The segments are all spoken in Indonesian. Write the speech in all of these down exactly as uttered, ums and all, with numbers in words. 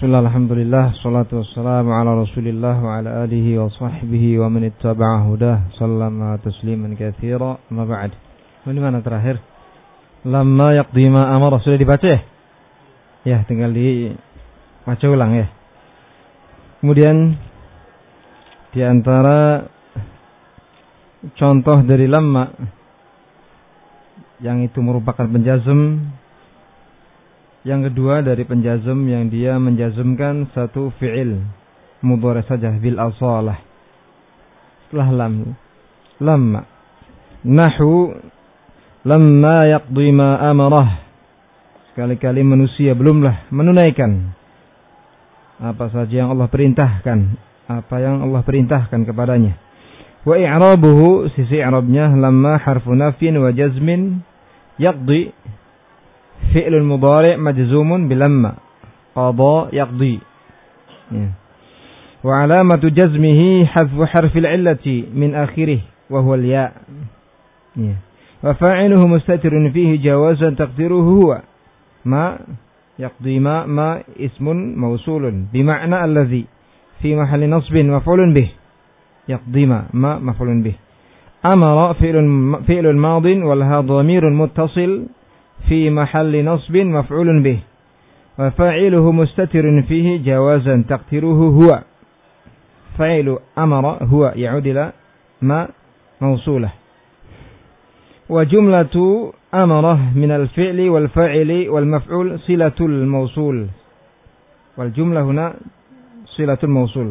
Bismillah, alhamdulillah, salatu wassalamu ala rasulillah wa ala alihi wa sahbihi wa man ittaba'a hudah, sallama tasliman katsira, amma ba'd. Ini mana terakhir? Lamma yaqdi ma amara, sudah dibaca ya? Ya, tinggal dibaca ulang ya. Kemudian di antara contoh dari lamma yang itu merupakan penjazm, yang kedua dari penjazm yang dia menjazmkan satu fi'il mudhari saja bil asalah setelah lam. Lamma nahu lamma yaqdi ma amarah, sekali-kali manusia belumlah menunaikan apa saja yang Allah perintahkan, apa yang Allah perintahkan kepadanya. Wa i'rabuhu, sisi i'rabnya, lamma harfu nafyin wa jazmin yaqdi fi'lul mudhari' majzumun bilamma qada yaqdi. Wa alamatu jazmihi hadfu harfil illati min akhirih wa huwa al-ya'. Wa fa'iluhu mustatirun fihi jawazan taqdiruhu huwa ma yaqdi ma ma ismun mawsulun bima'na alladhi fi mahalli nasbin maf'ulun bih. Yaqdi ma ma maf'ulun bih. Amara fi'lun fi'lun madin wal ha dhamirun muttasil في محل نصب مفعول به وفاعله مستتر فيه جوازا تقديره هو. فاعل أمر هو يعود إلى ما موصولة. وجملة أمره من الفعل والفاعل والمفعول صلة الموصول، والجملة هنا صلة الموصول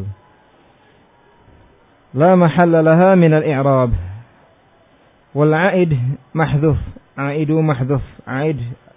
لا محل لها من الإعراب. والعائد محذوف، عائد محذوف، عائد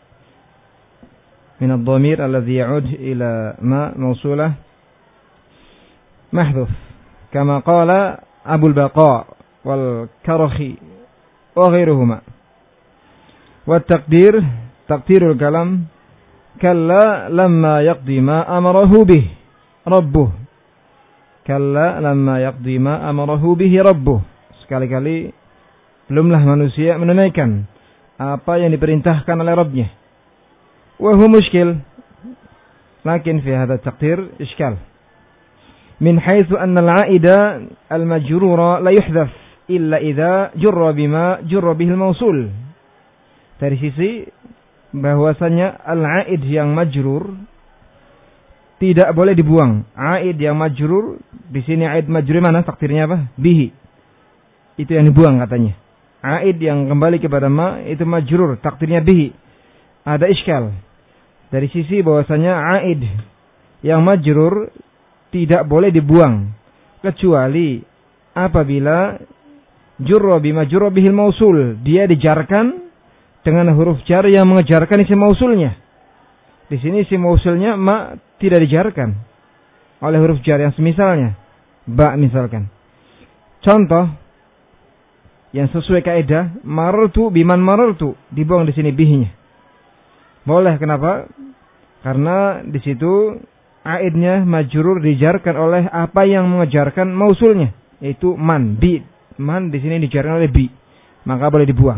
من الضمير الذي يعود إلى ما موصولة محذوف كما قال أبو البقاء والكرخي وغيرهما. والتقدير تقدير الكلام كلا لما يقضي ما أمره به ربه. كلا لما يقضي ما أمره به ربه. Sekali-kali belumlah manusia menunaikan apa yang diperintahkan oleh Rabbnya. Wa huwa mushkil, lakin fi hadha taqdir iskal min haitsu anna al-'aida al-majrura la yuhdhaf illa idza jurra bima jurra bihi al-mawsul. Dari sisi bahwasanya al-'aid yang majrur tidak boleh dibuang. 'Aid yang majrur, di sini 'aid majrur mana takdirnya apa? Bihi. Itu yang dibuang katanya. Aid yang kembali kepada ma itu majrur, takdirnya bihi. Ada iskal dari sisi bahwasanya aid yang majrur tidak boleh dibuang kecuali apabila jurra bima jurra bihil mausul, dia dijarkan dengan huruf jar yang mengejarkan isim mausulnya. Di sini isim mausulnya ma tidak dijarkan oleh huruf jar yang semisalnya ba misalkan. Contoh yang sesuai kaidah, marartu biman marartu, dibuang di sini bihinya. Boleh, kenapa? Karena di situ aidnya majrur dijarkan oleh apa yang mengejarkan mausulnya, yaitu man, bi. Man di sini dijarkan oleh bi, maka boleh dibuang.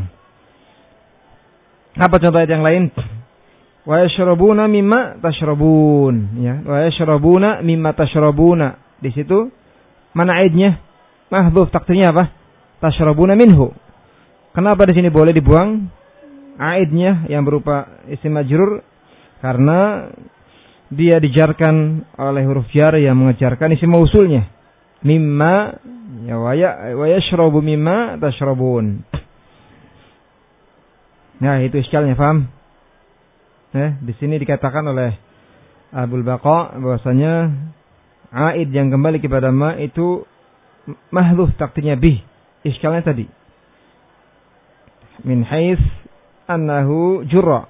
Apa contoh ayat yang lain? Wa yashrabuna mimma tashrabun, ya. Wa yashrabuna mimma tashrabuna. Di situ mana aidnya? Mahdhuf, takdirnya apa? Tashrabuna minhu. Kenapa di sini boleh dibuang aidnya yang berupa isim majrur? Karena dia dijarkan oleh huruf jar yang mengejarkan isim mausulnya. Mimma ya wa yashrabu mimma tashrabun. Nah, itu iskalnya, paham? Eh, di sini dikatakan oleh Abul Baqa bahwasanya aid yang kembali kepada ma itu mahdhuf, takdirnya bih. Iskalnya tadi min haits annahu jurra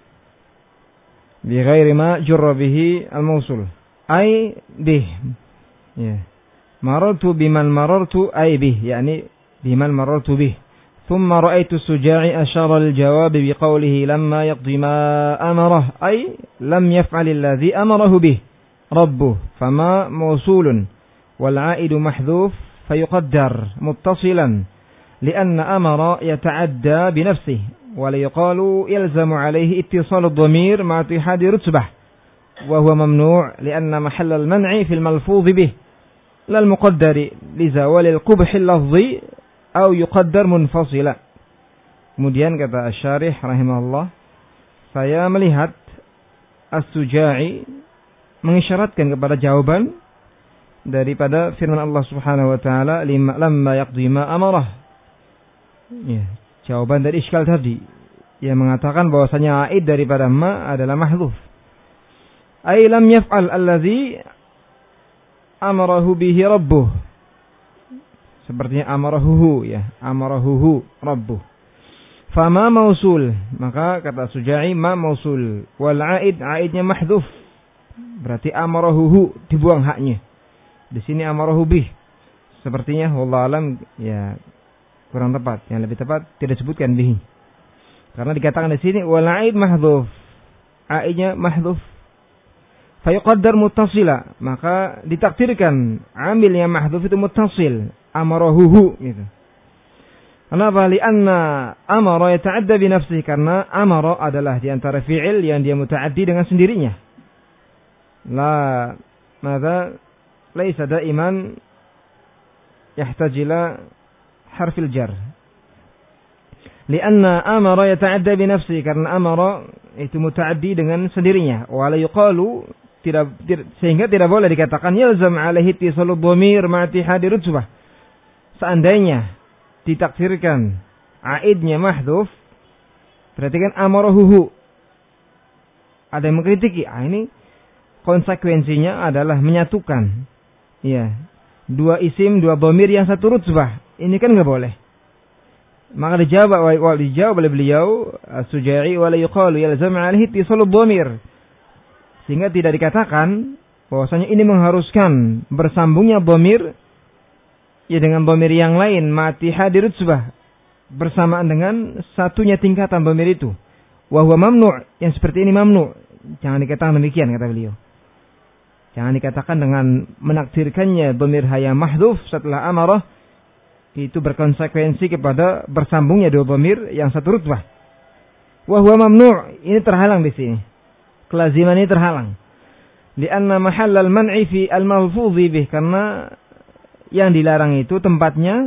bi ghairi ma jurra bihi al-mawsul ay bih, ya. Marartu biman marartu ay bih, yani biman marartu bih. Thumma ra'aytu as-Suja'i ashara al-jawab bi qawlihi lamma yaqdi ma amarah ay lam yaf'al alladhi amarahu bih rabbuh, fama mawsulun wal 'aidu mahdhuf فيقدر متصلا لأن أمر يتعدى بنفسه ولا يقال يلزم عليه اتصال الضمير مع اتحاد رتبة wa huwa mamnu' li'anna mahall al-man'i fil malfuz bih lal muqaddari li zawal al-qubh al-lafzi aw yuqaddar munfasila. Kemudian kata Asy-Syarih rahimahullah, saya melihat As-Suja'i mengisyaratkan kepada jawaban daripada firman Allah Subhanahu wa taala lamma yaqdi ma amarah. Ya, jawaban dari iskal tadi yang mengatakan bahwasanya aid daripada ma adalah mahdzuf. Ai lam yaf'al allazi amarahu bihi rabbuh. Sepertinya amarahu ya, amarahu rabbuh. Fama mausul, maka kata Suja'i ma mausul wal aid aidnya mahdzuf. Berarti amarahu dibuang haknya. Di sini amarahu bih. Sepertinya wallahu alam ya kurang tepat. Yang lebih tepat tidak disebutkan bih. Karena dikatakan di sini wal aid mahdzuf. Aidnya mahdzuf. Fa yuqaddar muttasila, maka ditakdirkan amil yang mahdzuf itu muttasil, amarahu gitu. Kenapa? Lianna amara yata'adda bi nafsihi, karena amara adalah di antara fi'il yang dia muta'addi dengan sendirinya. La madza laisa daiman yahtaj ila harfil jar. Lianna amara yata'adda bi nafsihi, karena amara itu muta'addi dengan sendirinya. Wa la yuqalu tidak, tidak sehingga tidak boleh dikatakan yalzam alaihi ittisalud dhamir ma'tihadi rutbah. Seandainya ditakdirkan aidnya mahdhuf, berarti kan amarahu. Ada yang mengkritiki, ah ini konsekuensinya adalah menyatukan ya dua isim, dua dhamir yang satu rutbah. Ini kan enggak boleh. Maka dijawab wa dijawab oleh beliau As-Suja'i wa la yuqalu yalzam alaihi ittisalud dhamir. Sehingga tidak dikatakan bahwasanya ini mengharuskan bersambungnya dhamir ya dengan dhamir yang lain mati hadir rutbah bersamaan dengan satunya tingkatan dhamir itu. Wa huwa mamnu', yang seperti ini mamnu'. Jangan dikatakan demikian kata beliau. Jangan dikatakan dengan menakdirkannya dhamir haya mahdzuf setelah amarah itu berkonsekuensi kepada bersambungnya dua dhamir yang satu rutbah. Wa huwa mamnu', ini terhalang di sini. Kelaziman ini terhalang. Lianna mahallal man'i fi al-malfudhi bih, karena yang dilarang itu tempatnya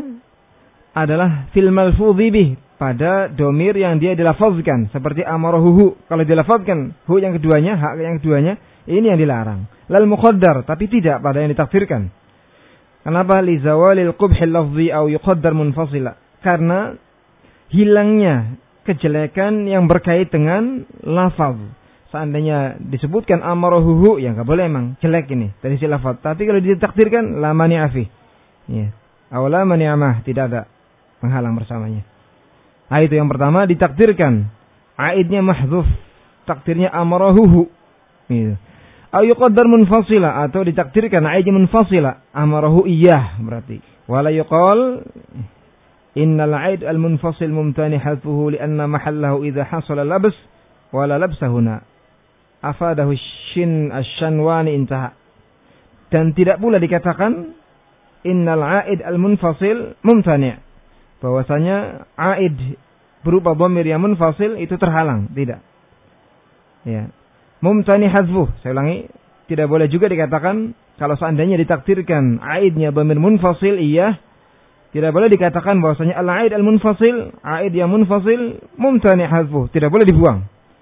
adalah fil malfudhi bih, pada domir yang dia dilafazkan seperti amarahu. Kalau dilafazkan hu yang keduanya, hak yang keduanya, ini yang dilarang. Lal muqaddar, tapi tidak pada yang ditakdirkan. Kenapa? Li zawalil qubhil lafzi au yuqaddar munfasila, karena hilangnya kejelekan yang berkait dengan lafaz. Seandainya disebutkan amarahu, ya enggak boleh emang jelek ini dari si lafaz. Tapi kalau ditakdirkan la mani'a fi. Ya. Aw la mani'a mah, tidak ada penghalang bersamanya. Nah, itu yang pertama, ditakdirkan aidnya mahdzuf, takdirnya amarahu. Gitu. Aw yuqaddar munfasila, atau ditakdirkan aidnya munfasila, amarahu iyah berarti. Wala yuqal innal aid al munfasil mumtani hadfuhu lianna mahallahu idza hasala labs wala labsa huna. Afadahu shin asy-syanwani intaha. Dan tidak pula dikatakan innal aid al-munfasil mumtani', bahwasanya aid berupa dhamir yang munfasil itu terhalang, tidak. Ya. Mumtani hadzfuh, saya ulangi, tidak boleh juga dikatakan kalau seandainya ditakdirkan aidnya dhamir munfasil, iya, tidak boleh dikatakan bahwasanya al-aid al-munfasil, aid yang munfasil mumtani hadzfuh, tidak boleh dibuang.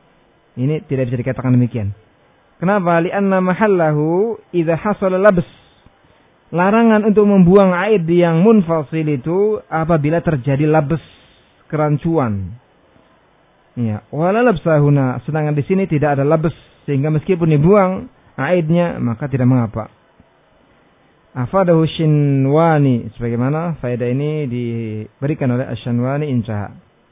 Ini tidak bisa dikatakan demikian. Kenapa? Lianna mahallahu idza hasala labs. Larangan untuk membuang aid yang munfasil itu apabila terjadi labs, kerancuan. Ya, wala labsahuna, sedangkan di sini tidak ada labs, sehingga meskipun dibuang aidnya maka tidak mengapa. Afadahu Syanwani, sebagaimana faedah ini diberikan oleh Asy-Syanwani intaha.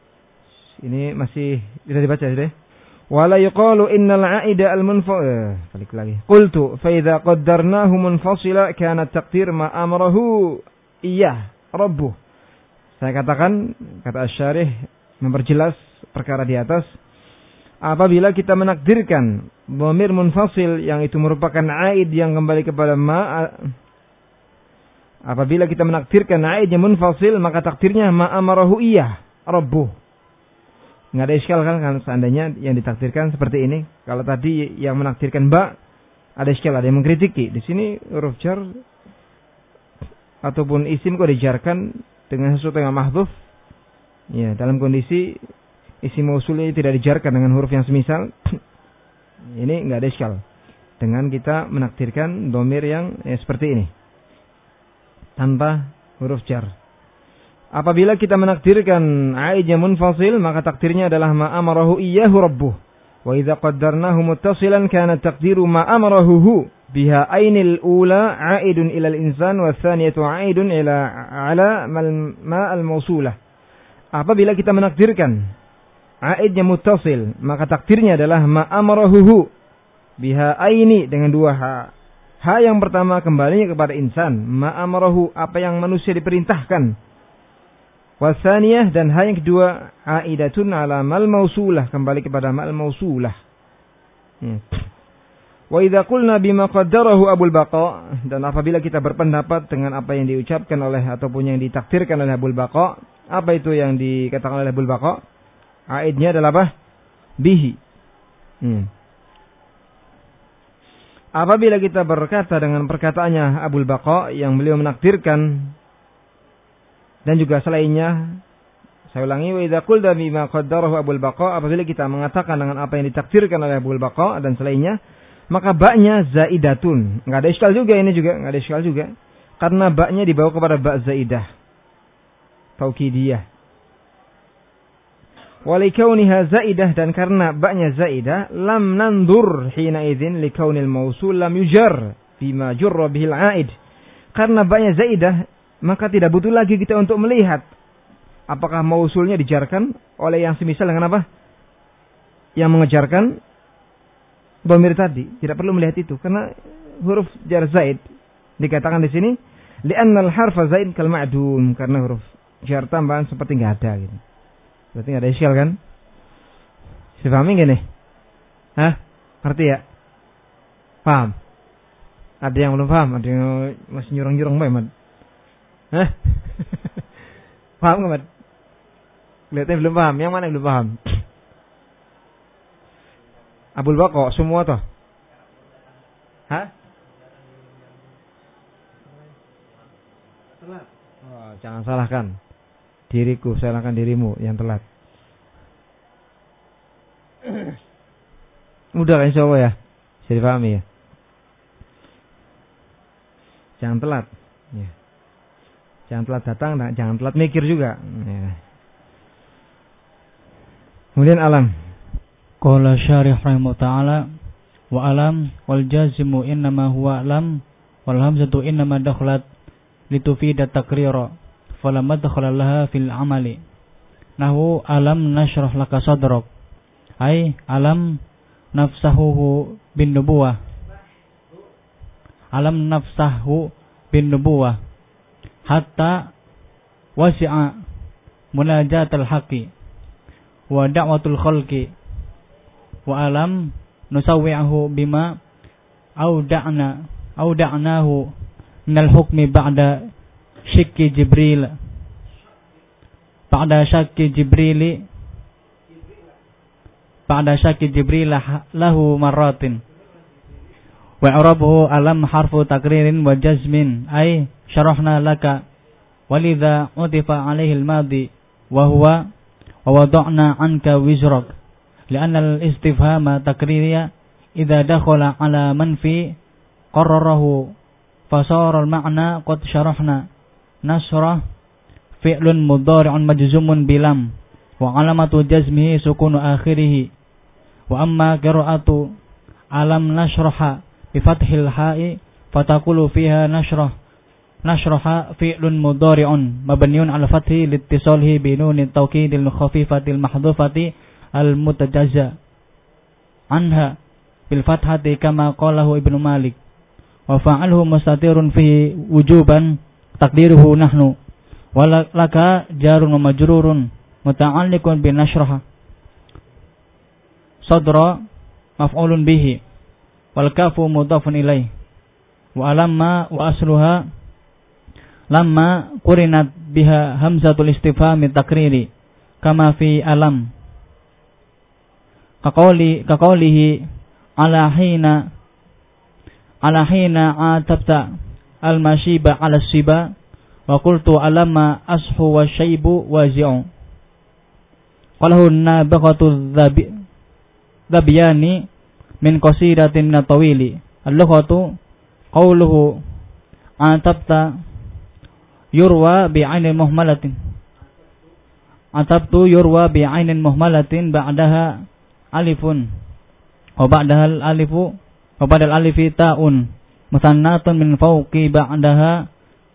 Ini masih bisa dibaca sudah. Wala yuqalu innal 'aida al-munfasil. Balik lagi. Qultu fa idza qaddarnahu munfasila kana at-taqdir ma amarahu iyyah rabbuh. Saya katakan, kata Asy-Syarih memperjelas perkara di atas, apabila kita menakdirkan dhamir munfasil yang itu merupakan aid yang kembali kepada ma, apabila kita menakdirkan aidnya munfasil, maka takdirnya ma amarahu iyyah rabbuh. Nggak ada iskal kan, kan seandainya yang ditakdirkan seperti ini. Kalau tadi yang menakdirkan ba ada iskal, ada yang mengkritiki. Di sini huruf jar ataupun isim kok dijarkan dengan sesuatu yang mahdhuf. Ya, dalam kondisi isim mausulnya tidak dijarkan dengan huruf yang semisal. Ini enggak ada iskal. Dengan kita menakdirkan dhamir yang ya, seperti ini. Tanpa huruf jar. Apabila kita menakdirkan aidnya munfasil, maka takdirnya adalah ma amarahu iyyahu rabbuh. Wa idza qaddarnahu muttasilan kana taqdiru ma amarahu hu biha ainil ula aidun ila al-insan wa tsaniyatu aidun ila ala ma al-mausulah. Apabila kita menakdirkan aidnya muttasil, maka takdirnya adalah ma amarahu hu biha aini dengan dua ha. Ha yang pertama kembalinya kepada insan, ma amarahu apa yang manusia diperintahkan. Wasaniyah dan ha yang kedua aidatun ala mal mausulah kembali kepada mal mausulah. Hmm. Wa idza qulna bima qaddarahu Abul Baqa dan apabila kita berpendapat dengan apa yang diucapkan oleh ataupun yang ditakdirkan oleh Abul Baqa, apa itu yang dikatakan oleh Abul Baqa? Aidnya adalah apa? Bihi. Hmm. Apabila kita berkata dengan perkataannya Abul Baqa yang beliau menakdirkan dan juga selainnya, saya ulangi, wa idza qulna bima qaddarahu Abul Baqa, apabila kita mengatakan dengan apa yang ditakdirkan oleh Abul Baqa dan selainnya, maka ba'nya zaidatun. Enggak ada iskal juga ini juga, enggak ada iskal juga. Karena ba'nya dibawa kepada ba' zaidah. Taukidiyah. Wa likauniha zaidah dan karena ba'nya zaidah, lam nandur hina idzin likaunil mausul lam yujar bima jurra bihil aid. Karena ba'nya zaidah, maka tidak butuh lagi kita untuk melihat apakah mausulnya dijarkan oleh yang semisal dengan apa? Yang mengejarkan dhamir tadi. Tidak perlu melihat itu karena huruf jar zaid dikatakan di sini li'anna al-harfa zaid kal ma'dum, karena huruf jar tambahan seperti enggak ada gitu. Berarti enggak ada iskal kan? Dipahami enggak nih? Hah? Ngerti ya? Paham? Ada yang belum paham, ada yang masih nyurang-nyurang banget. Hah? Paham nggak, Mat? Kelihatannya belum paham. Yang mana yang belum paham? Abul Baqa semua toh? Hah? Telat. Oh, jangan salahkan diriku, salahkan dirimu yang telat. Mudah kan insyaallah ya? Bisa dipahami ya? Jangan telat. Ya. Jangan telat datang, nah, jangan telat mikir juga. Ya. Kemudian alam. Qala syarih rahimahullah ta'ala wa alam wal jazimu innama huwa alam wal hamzatu innama dakhalat litufida takrira falamma dakhala laha fil amali. Nahu alam nashrah laka sadrak. Ai alam nafsahu bin nubuwah. Alam nafsahu bin nubuwah. Hatta wasi'a munajatul haqqi wa da'watul khalqi wa alam nusawwi'ahu bima auda'na auda'nahu minal hukmi ba'da syakki jibril ba'da syakki jibrili ba'da syakki jibril lahu marratin wa i'rabuhu alam harfu takririn wa jazmin ay syarahna laka walidha utifa alaihi al-madi wa huwa wa wada'na anka wizrak lianna al-istifhama takririya idha dakhala ala manfi qarrarahu fasara al-ma'na qad syarahna nasrah fi'lun mudhari'un majzumun bilam wa alamatu jazmihi sukunu akhirih wa amma qira'atu alam nashraha bi fathil ha'i fataqulu fiha nashrah nashraha fi'lun mudhari'un mabniun 'ala fathi liittisalhi bi nunit tawkidil khafifatil mahdhufati al mutajazza anha bil fathati kama qalahu Ibnu Malik wa fa'alhu mustatirun fi wujuban taqdiruhu nahnu walaka jarun wa majrurun muta'alliqun bi nashraha sadra maf'ulun bihi wal kafu mudhafun ilaih wa alamma wa asluha lamma qurinat biha hamzatul istifhami takriri kama fi alam kaqauli kaqaulihi ala hina ala hina atabta al-mashiba ala siba wa qultu alamma ashu wa syaibu wazi'u qalahu nabaqatu dhabiyani min qasidatin min tawili al-lughatu qawluhu atabta yurwa bi'ainin muhmalatin atabtu yurwa bi'ainin muhmalatin ba'daha alifun wa ba'daha al-alifu wa ba'dal alifi ta'un musannatun min fawqi ba'daha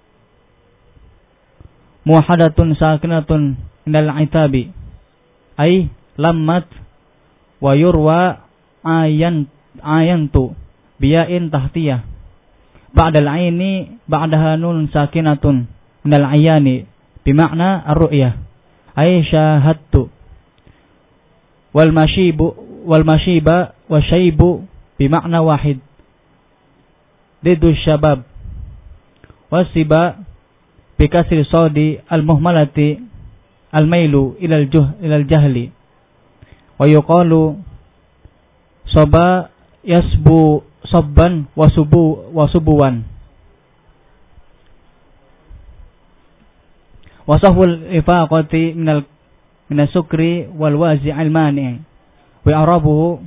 muhadatun sakinatun minal itabi ay lammat wa yurwa ayan ayantu biyain tahtiyah ba'dal aini ba'daha nun sakinatun minal ayani bimakna ar-ru'yah ay syahadtu wal mashibu wal mashiba wa syaibu bimakna wahid didu syabab wasiba bikasri sodi al-muhmalati al-mailu ilal juh ilal jahli wa yuqalu soba yasbu sabban wasubu wasubuwan wasahul ifaqati minal minas sukri wal wazi al-mani wa arabuhu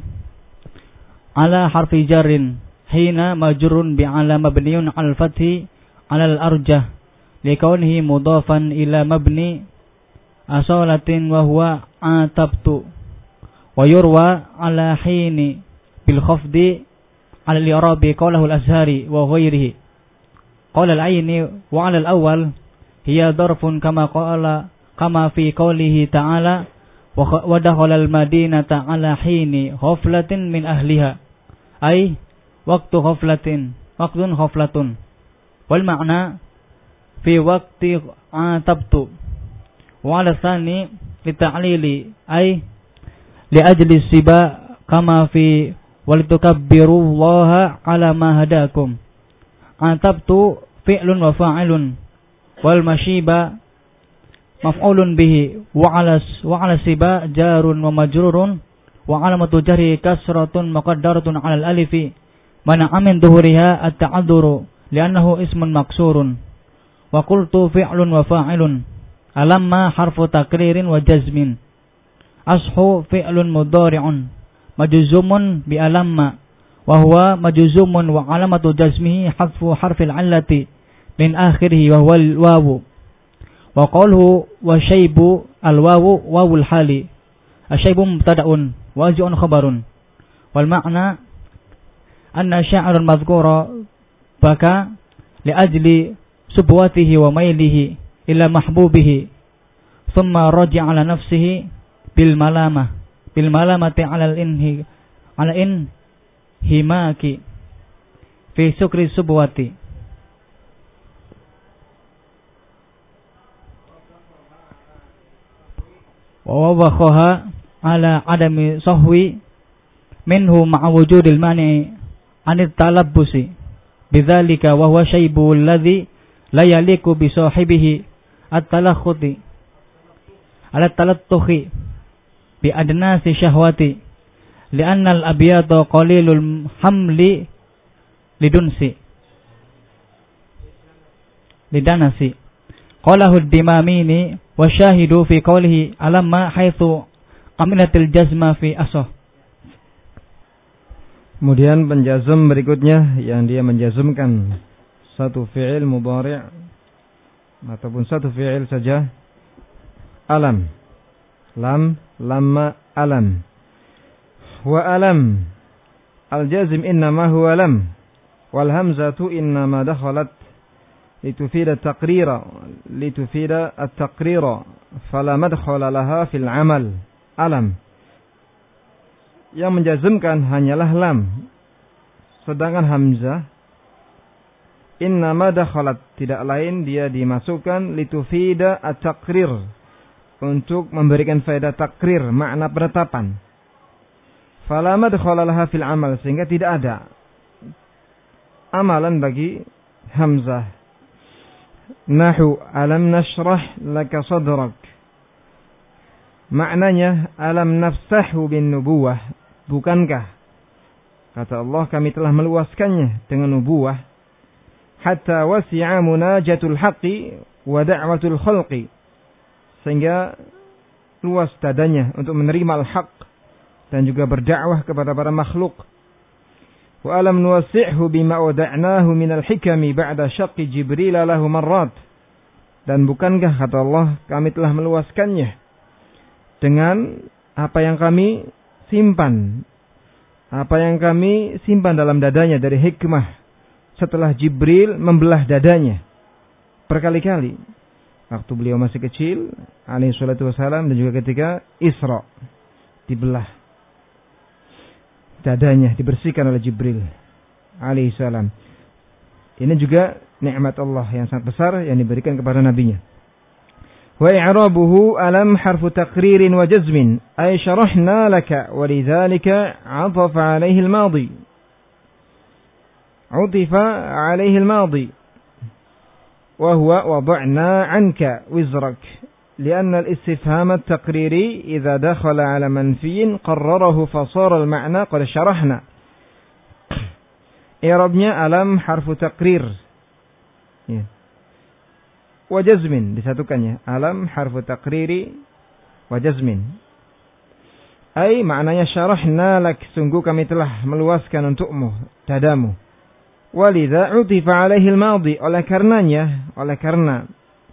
ala harfi jarrin hina majrun bi ala mabniun al fathi ala al-arjah likaunihi mudafan ila mabni asalatin wa huwa atabtu wa yurwa ala hini bil khafdi ala al-i'rabi qawlahu al-azhari wa ghairihi qala al-ayni wa ala al-awwal hiya darfun kama qala kama fi qawlihi ta'ala wa dakhala al-madinata ala hini ghaflatin min ahliha ay waktu ghaflatin waqtun ghaflatun wal ma'na fi waqti atabtu wa ala tsani li ta'lili ay li ajli siba kama fi walitukabbirullaha ala ma hadakum atabtu fi'lun wa fa'ilun wal mashiba maf'ulun bihi wa ala wa ala siba jarun wa majrurun wa alamatu jarhi kasratun muqaddaratun ala al-alifi mana amin duhuriha at-ta'adduru li'annahu ismun maksurun wa qultu fi'lun wa fa'ilun alamma harfu takririn wa jazmin ashu fi'lun mudhari'un majzumun bi alamma wa huwa majzumun wa alamatu jazmihi hadfu harfil 'allati min akhirih wa huwa al-wawu wa qawluhu wa syaibu al-wawu wawul hali asyaibu mubtada'un wa az'un khabarun wal ma'na anna sya'irun madhkura baka li ajli subwatihi wa mailihi ila mahbubihi thumma raji'a ala nafsihi bil malamah bil malamati ala al inhi ala in himaki fi sukri subwati wa wabakhaha ala adami sahwi minhu ma'a wujudil mani anit talabbusi bidzalika wa huwa syaibu alladhi la yaliku bi sahibihi at-talakhuti ala talattuhi bi adnasi syahwati li'anna al-abyata qalilul hamli lidunsi lidanasi qalahu ad-dimamini wa syahidu fi qawlihi alamma haitsu qamilatil jazma fi asah. Kemudian penjazm berikutnya yang dia menjazmkan satu fi'il mudhari' ataupun satu fi'il saja alam lam lamma alam wa alam al-jazm innama huwa lam wal hamzatu innama dakhalat litufida taqrira litufida at-taqrira fala madkhala laha fil amal alam. Yang menjazmkan hanyalah lam, sedangkan hamzah innama dakhalat tidak lain dia dimasukkan litufida at-taqrir untuk memberikan faedah takrir, makna penetapan. Fala madkhala laha fil amal sehingga tidak ada amalan bagi hamzah. Nahu alam nashrah laka sadrak. Maknanya alam nafsahu bin nubuwah. Bukankah Kata Allah, kami telah meluaskannya dengan nubuwah. Hatta wasi'a munajatul haqqi wa da'watul khalqi. Sehingga luas dadanya untuk menerima al-haq dan juga berdakwah kepada para makhluk. Wa alam nuwasi'hu bima wada'nahu minal hikami ba'da syaqqi Jibril lahu marrat. Dan bukankah, kata Allah, kami telah meluaskannya dengan apa yang kami simpan, apa yang kami simpan dalam dadanya dari hikmah setelah Jibril membelah dadanya berkali-kali. Waktu beliau masih kecil, alaihi salatu wassalam, dan juga ketika Isra, dibelah dadanya, dibersihkan oleh Jibril alaihi salam. Ini juga nikmat Allah yang sangat besar yang diberikan kepada nabinya. Wa i'rabuhu alam harfu taqririn wa jazmin ay syarahna laka wa lidzalika 'atafa 'alaihi al-madi. 'utifa 'alaihi al-madi wa huwa wada'na 'anka wizrak لأن الاستفهام التقريري إذا دخل على منفي قرره فصار المعنى قد شرحنا. I'rabnya alam harfu taqrir. Ya. Wa jazmin disatukannya. Alam harfu taqriri wa jazmin. Ai maknanya syarahna lak, sungguh kami telah meluaskan untukmu dadamu. Walidha utifa alaihi al-madi, oleh karenanya, oleh karena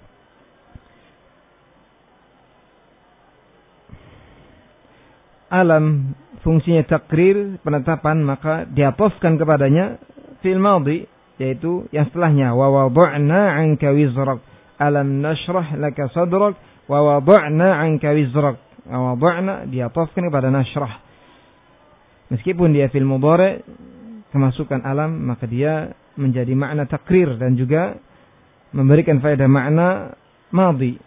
alam fungsinya takrir, penetapan, maka diatofkan kepadanya fi'il madhi, yaitu yang setelahnya, wa wada'na 'anka wizrak, alam nashrah laka sadrak wa wada'na 'anka wizrak. Wa wada'na diatofkan kepada nashrah. Meskipun dia fi'il mudhari' kemasukan alam, maka dia menjadi makna takrir dan juga memberikan faedah makna madhi.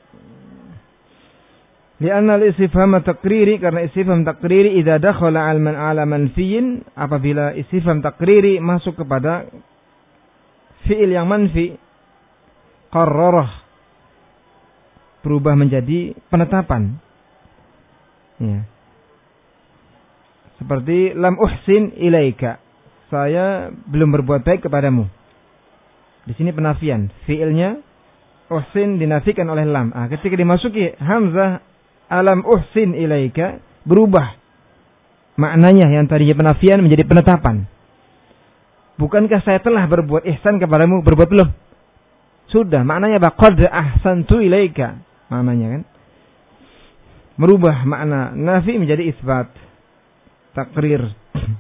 Lianna al-istifham taqriri, karena istifham taqriri idza dakhala 'ala manfiyin, apabila istifham taqriri masuk kepada fi'il yang manfi, qarrarah, berubah menjadi penetapan. Ya. Seperti lam uhsin ilaika, saya belum berbuat baik kepadamu. Di sini penafian, fi'ilnya uhsin dinafikan oleh lam. Ah, ketika dimasuki hamzah alam uhsin ilaika, berubah maknanya yang tadinya penafian menjadi penetapan. Bukankah saya telah berbuat ihsan kepadamu? Berbuat belum? Sudah, maknanya apa? Qad ahsantu ilaika, maknanya kan. Merubah makna nafi menjadi isbat, takrir.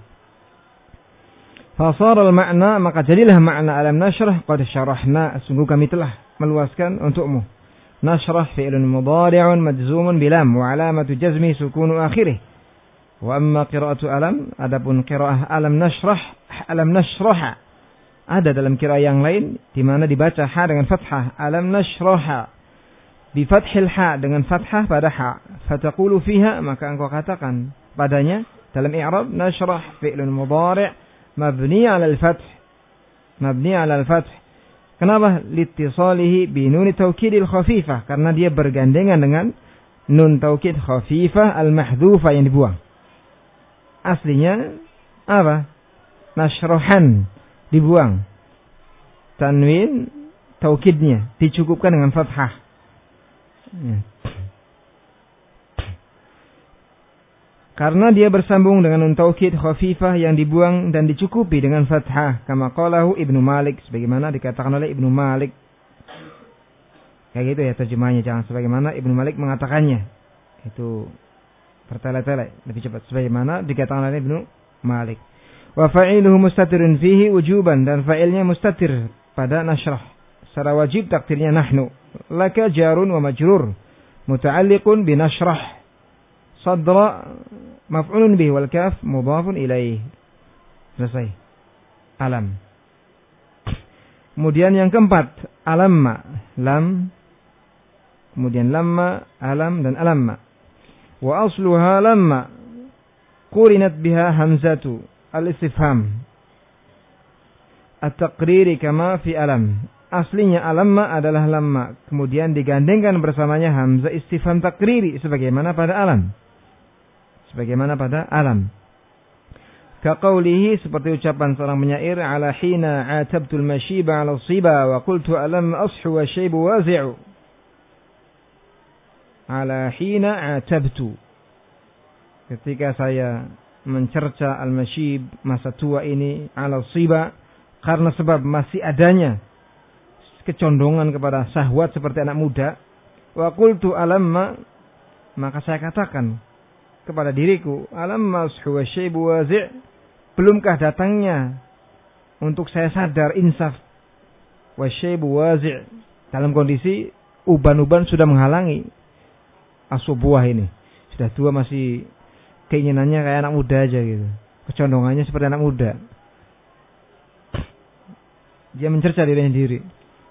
Fasara al-ma'na, maka jadilah makna alam nashrah qad syarahna, sungguh kami telah meluaskan untukmu. Nashrah fi'lun mudhari'un majzumun bilam wa alamatu jazmi sukunu akhirih. Wa amma qira'atu alam, adapun qira'ah alam nashrah, alam nashrah, ada dalam qira'ah yang lain di mana dibaca ha dengan fathah, alam nashrah, bi fathil ha, dengan fathah pada ha. Fataqulu fiha, maka engkau katakan padanya dalam i'rab nashrah fi'lun mudhari' mabni 'ala al-fath, mabni 'ala al-fath. Kenapa? Litisalihi bi nun taukidil khafifah, karena dia bergandengan dengan nun taukid khafifah al-mahdhufah yang dibuang. Aslinya apa? Nashrohan, dibuang. Tanwin taukidnya dicukupkan dengan fathah. Ya. Karena dia bersambung dengan nun taukid khafifah yang dibuang dan dicukupi dengan fathah, kama qalahu Ibnu Malik, sebagaimana dikatakan oleh Ibnu Malik. Kayak gitu ya terjemahnya, jangan sebagaimana Ibnu Malik mengatakannya. Itu bertele-tele, lebih cepat sebagaimana dikatakan oleh Ibnu Malik. Wa fa'iluhu mustatirun fihi wujuban, dan fa'ilnya mustatir pada nashrah. Secara wajib takdirnya nahnu. Laka jarun wa majrur muta'alliqun bi nashrah. Sadra maf'ulun bih wal kaf mudhafun ilaih. Selesai. Alam. Kemudian yang keempat, alamma, lam. Kemudian lamma, alam dan alamma. Wa asluha lamma qurinat biha hamzatu al-istifham at-taqriri kama fi alam. Aslinya alamma adalah lamma, kemudian digandengkan bersamanya hamzah istifham takriri sebagaimana pada alam. Sebagaimana pada alam. Kaqaulihi, seperti ucapan seorang penyair, ala hina atabtul mashiba ala siba wa qultu alam ashu wa syaibu wazi'u. Ala hina atabtu, ketika saya mencerca al-mashib, masa tua ini, ala siba, karena sebab masih adanya kecondongan kepada syahwat seperti anak muda. Wa qultu alamma, maka saya katakan kepada diriku, alamma ashu wa syaibu wazi', belumkah datangnya untuk saya sadar insaf, wa syaibu wazi', dalam kondisi uban-uban sudah menghalangi asubuah ini. Sudah tua masih keinginannya kayak anak muda aja gitu. Kecondongannya seperti anak muda. Dia mencerca dirinya sendiri.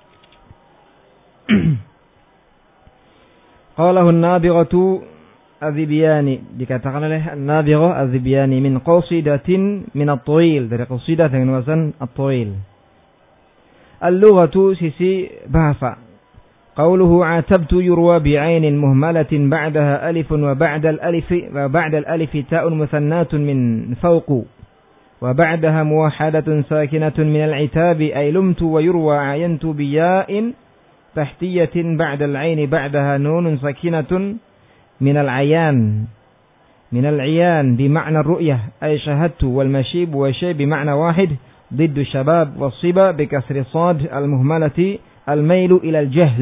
Qalahu an-Nabighatu Az-Zibyani, dikatakan oleh An-Nabighah Az-Zibyani, min qasidatin min at-tawil, dari qasidah dengan wazan at-tawil. Al-lughatu, sisi bahasa. Qauluhu atabtu yurwa bi'ainin muhmalatin ba'daha alifun wa ba'da al-alif wa ba'da al-alif ta'un muthannatun min fawqu wa ba'daha muwahhadatun sakinatun min al-'itabi ay lumtu wa yurwa ayantu biya'in tahtiyatin ba'da al-'aini ba'daha nunun sakinatun min al-'ayan min al-'iyan bima'na ar-ru'yah ay shahadtu wal mashib wa shay bima'na wahid ضد الشباب والصبا بكسر الصاد المهملة الميل إلى الجهل.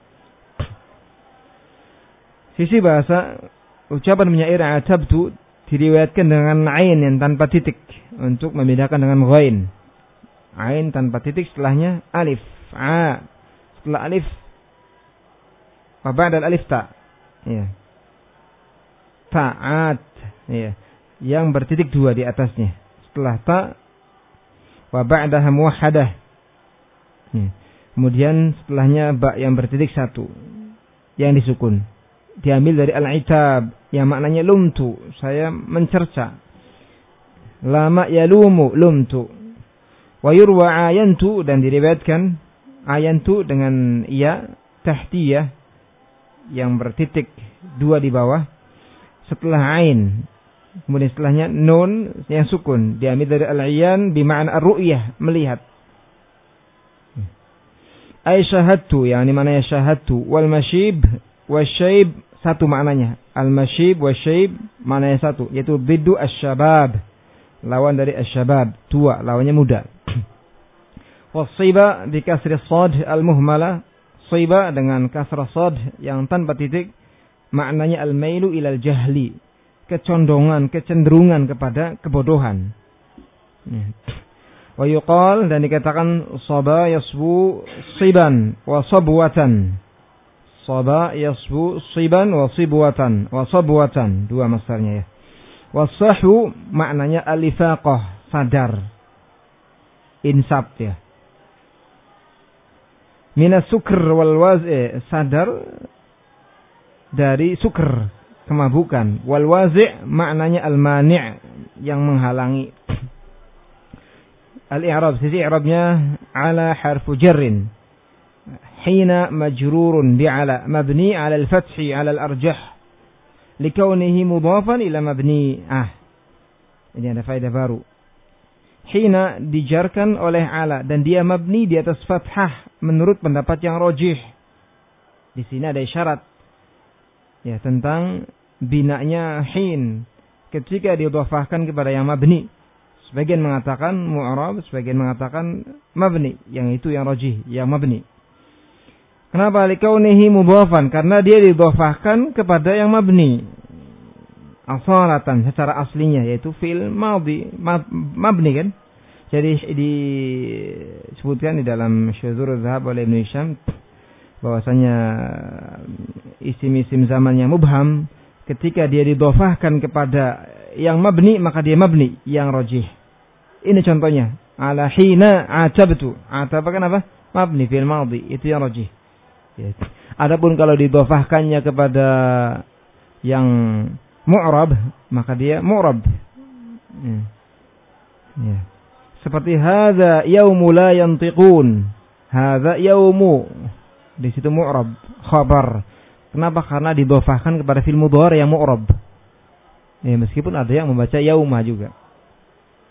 Sisi bahasa, ucapan penyair atabtu diriwayatkan dengan ain yang tanpa titik untuk membedakan dengan ghain. Ain tanpa titik, setelahnya alif. A, setelah alif wa ba'da alif ta. Ya. Ta'at, ya. Yang bertitik dua di atasnya. Setelah ta wa ba'daha muwahhadah. Ya. Kemudian setelahnya ba yang bertitik satu yang disukun. Diambil dari al-itab yang maknanya lumtu, saya mencerca. Lama yalumu, lumtu. Wa yurwa ayantu, dan diriwayatkan ayantu dengan ya tahtiyah yang bertitik dua di bawah setelah ain. Kemudian setelahnya nun yang sukun, diambil dari al-iyan bima'na ar-ru'yah, melihat. Ay syahadtu, yang ini maknanya syahadtu, wal mashib wasyaib, satu maknanya. Al-mashib wasyaib maknanya satu, yaitu biddu asy-syabab, lawan dari asy-syabab, tua, lawannya muda. Was-siba bi kasri shad al-muhmala, siba dengan kasrah shad yang tanpa titik, maknanya al-mailu ilal jahli, kecondongan, kecenderungan kepada kebodohan. Wa yuqal, dan dikatakan saba yasbu siban wa sabwatan. Saba yasbu siban wa sibwatan wa sabwatan, dua masdarnya ya. Wasahu maknanya al-ifaqah, sadar, insaf ya. Minas sukr wal waz', sadar dari sukr, kemabukan. Wal wazi' maknanya al-mani', yang menghalangi. Al-i'rab, sisi i'rabnya ala harfu jarrin. Hina majrurun bi'ala mabni ala al-fathi ala al-arjah likawnihi mudhafan ila mabni. Ah, ini ada faedah baru. Hina dijarkan oleh ala dan dia mabni di atas fathah menurut pendapat yang rajih. Di sini ada isyarat ya tentang binanya hin ketika didhafahkan kepada yang mabni. Sebagian mengatakan mu'rab, sebagian mengatakan mabni, yang itu yang rajih, yang mabni. Kenapa? Likaunihi mudhafan, karena dia didhafahkan kepada yang mabni. Asalatan, secara aslinya, yaitu fi'il madhi, mabni kan. Jadi disebutkan di dalam Syuzur Dhahab oleh Ibn Hisham bahwasanya isim-isim zamannya mubham, ketika dia didhafahkan kepada yang mabni maka dia mabni, yang rajih. Ini contohnya, ala hina atabtu. Atab kan apa? Mabni fi'il madhi, itu yang rajih. Ya. Adapun kalau didhafahkannya kepada yang mu'rab, maka dia mu'rab. Ya. Ya. Seperti hadza yaumu la yantiqun. Hadza yaumu. Di situ mu'rab, khabar. Kenapa? Karena didhafahkan kepada fi'il mudhari yang mu'rab. Ya, meskipun ada yang membaca yauma juga.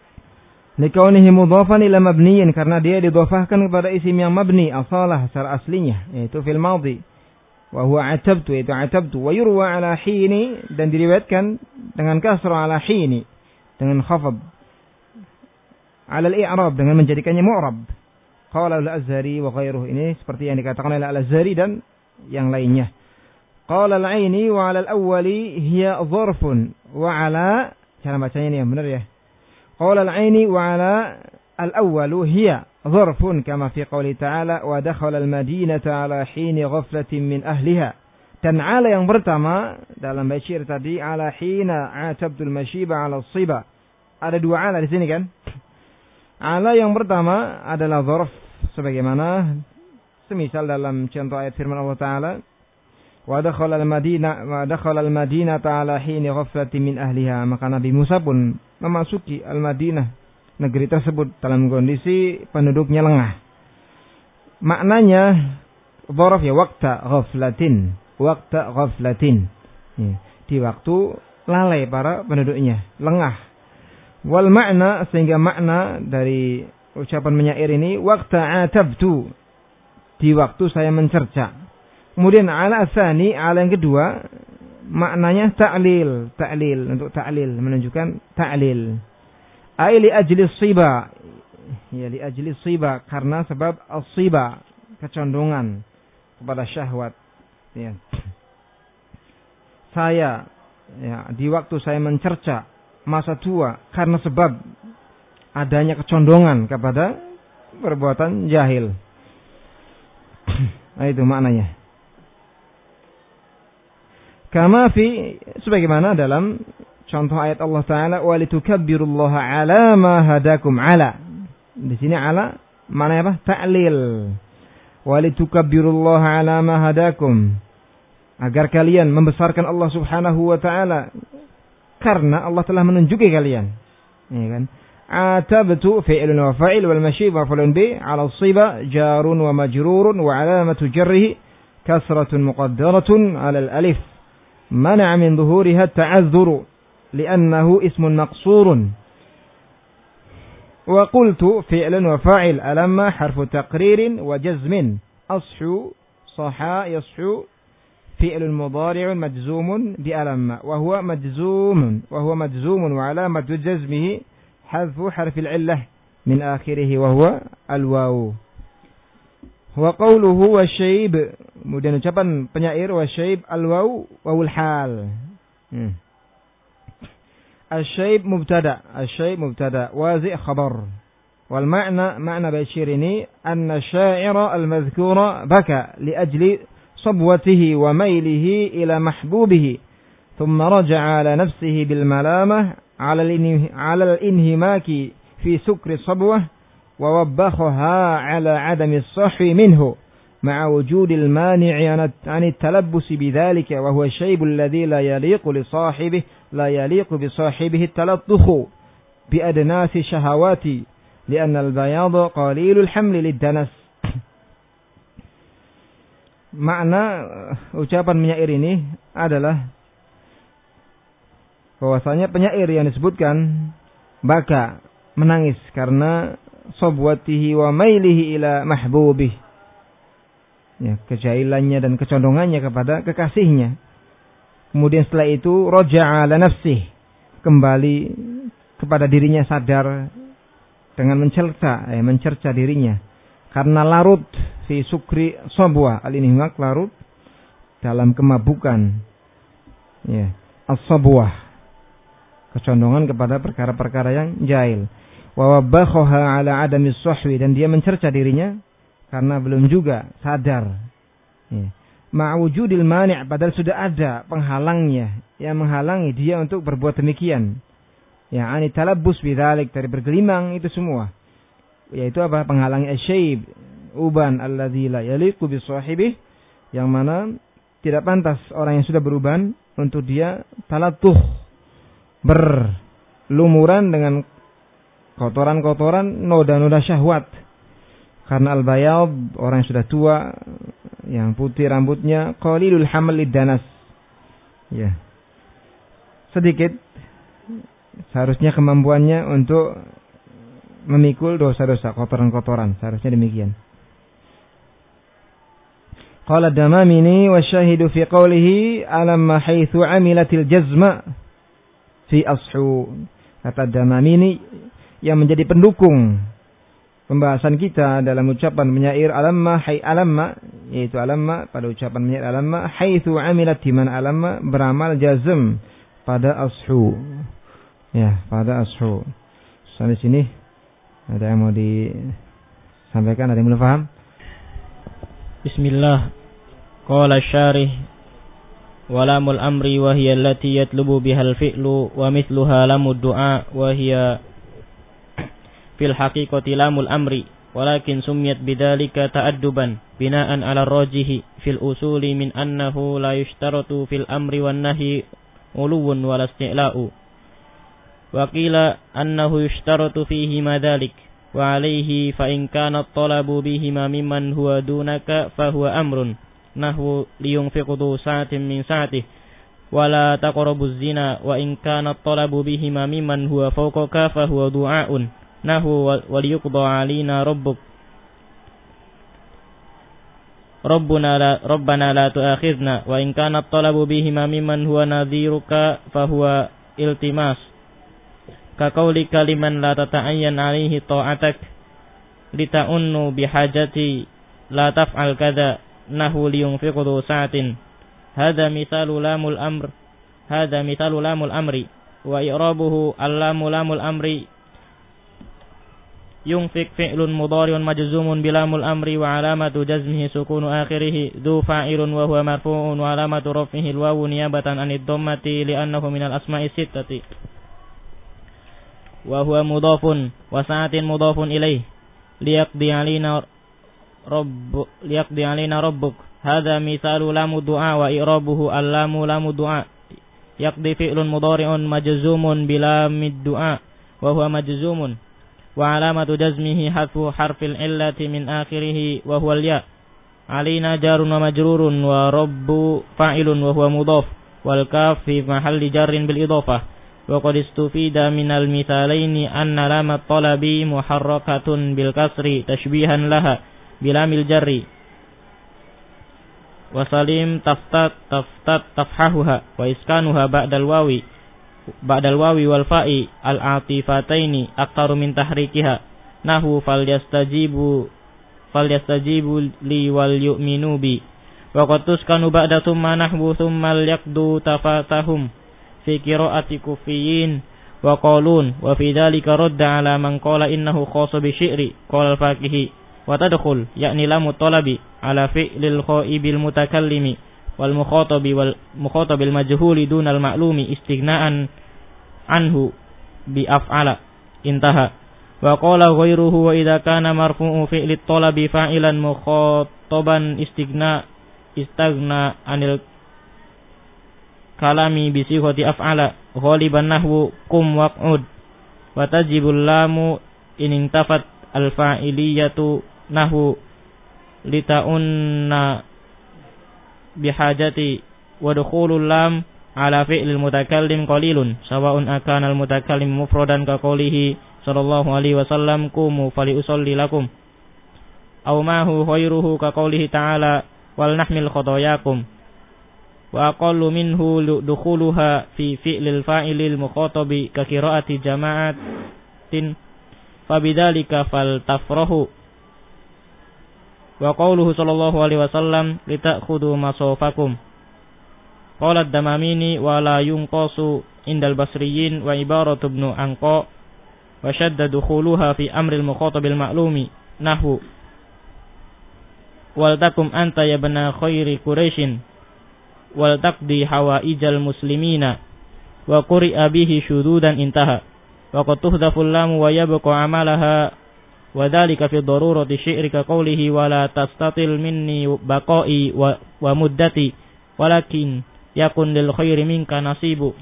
Likaunihi mudhafan ila mabniyin, karena dia didhafahkan kepada isim yang mabni asalah secara aslinya, yaitu fil madhi. Wa huwa atabtu, yaitu atabtu. Wa yurwa ala hini, dan diriwayatkan dengan kasrah ala hini, dengan khafad. Ala al-i'rab, dengan menjadikannya mu'rab. Qala al-Azhari wa ghairuh, ini seperti yang dikatakan oleh al-Azhari dan yang lainnya. Qala al-aini wa ala al-awwali hiya dharfun wa ala, cara bacanya ini yang benar ya. Qala al-aini wa ala al-awwalu hiya dharfun kama fi qouli ta'ala wa dakhala al-madinata ala hini ghaflatin min ahliha. Dan ala yang pertama dalam bait syair tadi, ala hina atabtul mashiba ala siba. Ada dua ala di sini kan? Ala yang pertama adalah dharf, sebagaimana semisal dalam contoh ayat firman Allah Ta'ala, wa dakhala al-madinah wa dakhala al-madinata ala hini ghaflatin min ahliha. Maka Nabi Musa pun memasuki Al-Madinah, negeri tersebut, dalam kondisi penduduknya lengah. Maknanya dzaraf ya, waqta ghaflatin, waqta ghaflatin, ya, di waktu lalai para penduduknya, lengah. Wal makna, sehingga makna dari ucapan penyair ini waqta atabtu, di waktu saya mencerca. Kemudian ala tsani, ala yang kedua, maknanya ta'lil, ta'lil, untuk ta'lil, menunjukkan ta'lil. Ai li ajli siba, ya li ajli siba, karena sebab as-siba, kecondongan kepada syahwat. Ya. Saya, ya, di waktu saya mencerca masa tua, karena sebab adanya kecondongan kepada perbuatan jahil. Nah, itu maknanya. Kama fi, sebagaimana dalam contoh ayat Allah Ta'ala, wa litukabbirullaha ala ma hadakum ala. Di sini ala maknanya apa? Ta'lil. Wa litukabbirullaha ala ma hadakum, agar kalian membesarkan Allah Subhanahu wa Ta'ala karena Allah telah menunjuki kalian. Ya kan? Atabtu fi'lun wa fa'il wal mashi maf'ulun bi, ala siba jarun wa majrurun wa alamatu jarrihi kasratun muqaddaratun ala al-alif. منع من ظهورها التعذر لأنه اسم مقصور. وقلت فعل وفاعل ألما حرف تقرير وجزم أصحو صحا يصحو فعل مضارع مجزوم بألما وهو مجزوم وهو مجزوم وعلامة جزمه حذف حرف العلة من آخره وهو الواو. Wa qawluhu wa syaib, kemudian ucapan penyair wa syaib al-waw wawul hal. Hmm. Asy-syaib mubtada, asy-syaib mubtada, wazi' khabar. Wal ma'na, ma'na bashir ini anna syaira al-madhkura baka li ajli sabwatihi wa mailihi ila mahbubihi thumma raja'a ala nafsihi bil malamah ala al-inhimaki fi sukri sabwah ووبخها على عدم الصحو منه مع وجود المانع عن التلبس بذلك وهو الشيب الذي لا يليق لصاحبه لا يليق بصاحبه التلطخ بأدناس الشهوات لأن البياض قليل الحمل للدنس. Makna ucapan penyair ini adalah bahwasanya penyair yang disebutkan baka, menangis karena sabwatihi wa mailihi ila mahbubih, ya, kejahilannya dan kecondongannya kepada kekasihnya. Kemudian setelah itu raja'a ala nafsih, kembali kepada dirinya, sadar dengan mencerca, eh, mencerca dirinya karena larut fi sukri sabwa, al-inhimak, larut dalam kemabukan, ya, as-sabwah, kecondongan kepada perkara-perkara yang jahil. Wa wabakhaha ala adami sahwi, dan dia mencerca dirinya karena belum juga sadar. Ya. Ma'wujudil mani', padahal sudah ada penghalangnya yang menghalangi dia untuk berbuat demikian. Ya, ani talabbus bidzalik, dari bergelimang itu semua. Yaitu apa? Penghalangi asy-syaib, uban alladzi la yaliqu bi sahibih, yang mana tidak pantas orang yang sudah beruban untuk dia talatuh, berlumuran dengan kotoran-kotoran, noda-noda syahwat. Karena al-bayad, orang yang sudah tua, yang putih rambutnya, qalilul hamal liddanas, ya, sedikit seharusnya kemampuannya untuk memikul dosa-dosa, kotoran-kotoran. Seharusnya demikian. Qala Damamini wa syahidu fi qawlihi alamma haitsu amilatil jazma fi ashu. Kata Damamini yang menjadi pendukung pembahasan kita dalam ucapan menyair alamma hay alamma, yaitu alamma pada ucapan menyair alamma haitsu amilat, di mana alamma beramal jazm pada ashu. Ya, pada ashu. Sampai sini ada yang mau disampaikan, ada yang belum paham? Bismillah. Qala syarih walamul amri wa hiya allati yatlubu bihal fi'lu wa mithluha lamud du'a wa hiya fil haqiqati lamul amri walakin sumiyat bidzalika ta'adduban bina'an 'ala ar-rajihi fil usuli min annahu la yushtaratu fil amri wan nahyi uluwun wala isti'la'u wa qila annahu yushtaratu fihi ma dzalik wa alayhi fa in kana at-talabu bihima mimman huwa dunaka fa huwa amrun nahwu liyunfiqu sa'atin min sa'atihi wa la taqrabu az-zina wa in kana at-talabu bihima mimman huwa fawqaka fa huwa du'a'un nahwu wal yuqda 'alaina rabbuk rabbuna la rabbana la tu'akhidna wa in kana at-talabu bihima mimman huwa nadhiruka fa huwa iltimas ka qaulika liman la tata'ayyan 'alaihi ta'atak lita'unnu bihajati la taf'al kadza nahwu liyunfiqu sa'atin hadza mithalu lamul amr hadza mithalu lamul amri wa i'rabuhu allamu lamul amri yunfiq fi'lun mudhari'un majzumun bilamul amri wa alamatu jazmihi sukunu akhirih dzu fa'ilun wa huwa marfu'un wa alamatu raf'ihi al-wawu niyabatan 'anid dhammati li'annahu minal asma'i sittati wa huwa mudhafun wa sa'atin mudhafun ilaih liyaqdi 'alaina rabb liyaqdi 'alaina rabbuk hadza mithalu lamu du'a wa i'rabuhu allamu lamu du'a yaqdi fi'lun mudhari'un majzumun bilamid du'a wa huwa majzumun wa alamatu jazmihi hadfu harfil illati min akhirih wa huwa al-ya alaina jarun wa majrurun wa rabbu fa'ilun wa huwa mudhaf wal kaf fi mahalli jarrin bil idhafah wa qad istufida minal mithalaini anna lam at-talabi muharrakatun bil kasri tashbihan laha bilamil jarri wa salim taftat taftat tafhahuha wa iskanuha ba'dal wawi ba'dal wawi wal fa'i al-atifataini aktaru min tahrikiha nahu falyastajibu falyastajibu li wal yu'minu bi wa qad tuskanu ba'da thumma nahwu thumma yaqdu tafatahum fi qira'ati kufiyin wa qalun wa fi dhalika radda ala man qala innahu khassa bi syi'ri qala al-faqihi wa tadkhul yakni lamu talabi ala fi'lil khaibil mutakallimi wal mukhatabi wal mukhatabil majhuli dunal ma'lumi istighna'an anhu bi af'ala intaha wa qala ghairuhu wa idza kana marfu'u fi'li talabi fa'ilan mukhataban istighna istaghna anil kalami bi sighati af'ala ghaliban nahwu kum waq'ud wa tajibul lamu in intafat al fa'iliyatu nahwu lita'unna bihajati wa dukhulul lam ala fi'lil mutakallim qalilun sawa'un akana al mutakallim mufradan ka qoulihi sallallahu alaihi wasallam qumu fali usolli lakum aw ma hu khairuhu ka qoulihi ta'ala wal nahmil khotoyakum wa aqallu minhu dukhuluha fi fi'lil fa'ilil mukhatabi ka qira'ati jama'atin fabidzalika fal tafrahu wa qauluhu sallallahu alaihi wasallam litakhudhu masafakum qala ad-damamini wa la yunqasu indal basriyin wa ibaratu ibn anqa wa shadda dukhuluha fi amril mukhatabil ma'lumi nahwu wal takum anta ya bana khairi quraisyin wal taqdi hawaijal muslimina wa quri'a bihi syududan intaha wa qad tuhdhafu lamu wa yabqa amalaha wa dzalika fi darurati syi'ri ka qoulihi wa la tastatil minni baqa'i wa, wa muddati walakin yakun lil khairi minka nasibu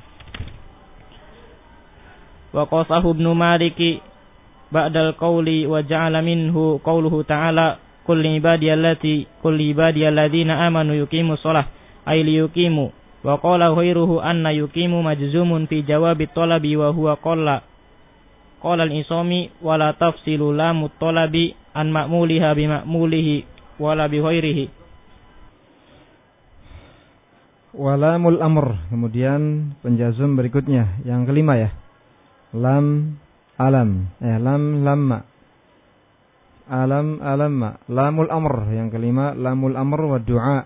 wa qasahu ibn maliki ba'dal qawli wa ja'ala minhu qawluhu ta'ala qul ibadiyallati qul ibadiyalladzina amanu yuqimus shalah ay liyuqimu wa qala ghairuhu anna yuqimu majzumun fi jawabi talabi wa huwa qalla Qala al-Isami wala tafsilu lamut talabi an ma'muliha bi ma'mulihi wala bi ghairihi. Walamul amr, kemudian penjazm berikutnya yang kelima ya. Lam alam, eh lam lamma. Alam alamma. Lamul amr yang kelima, lamul amr wa du'a.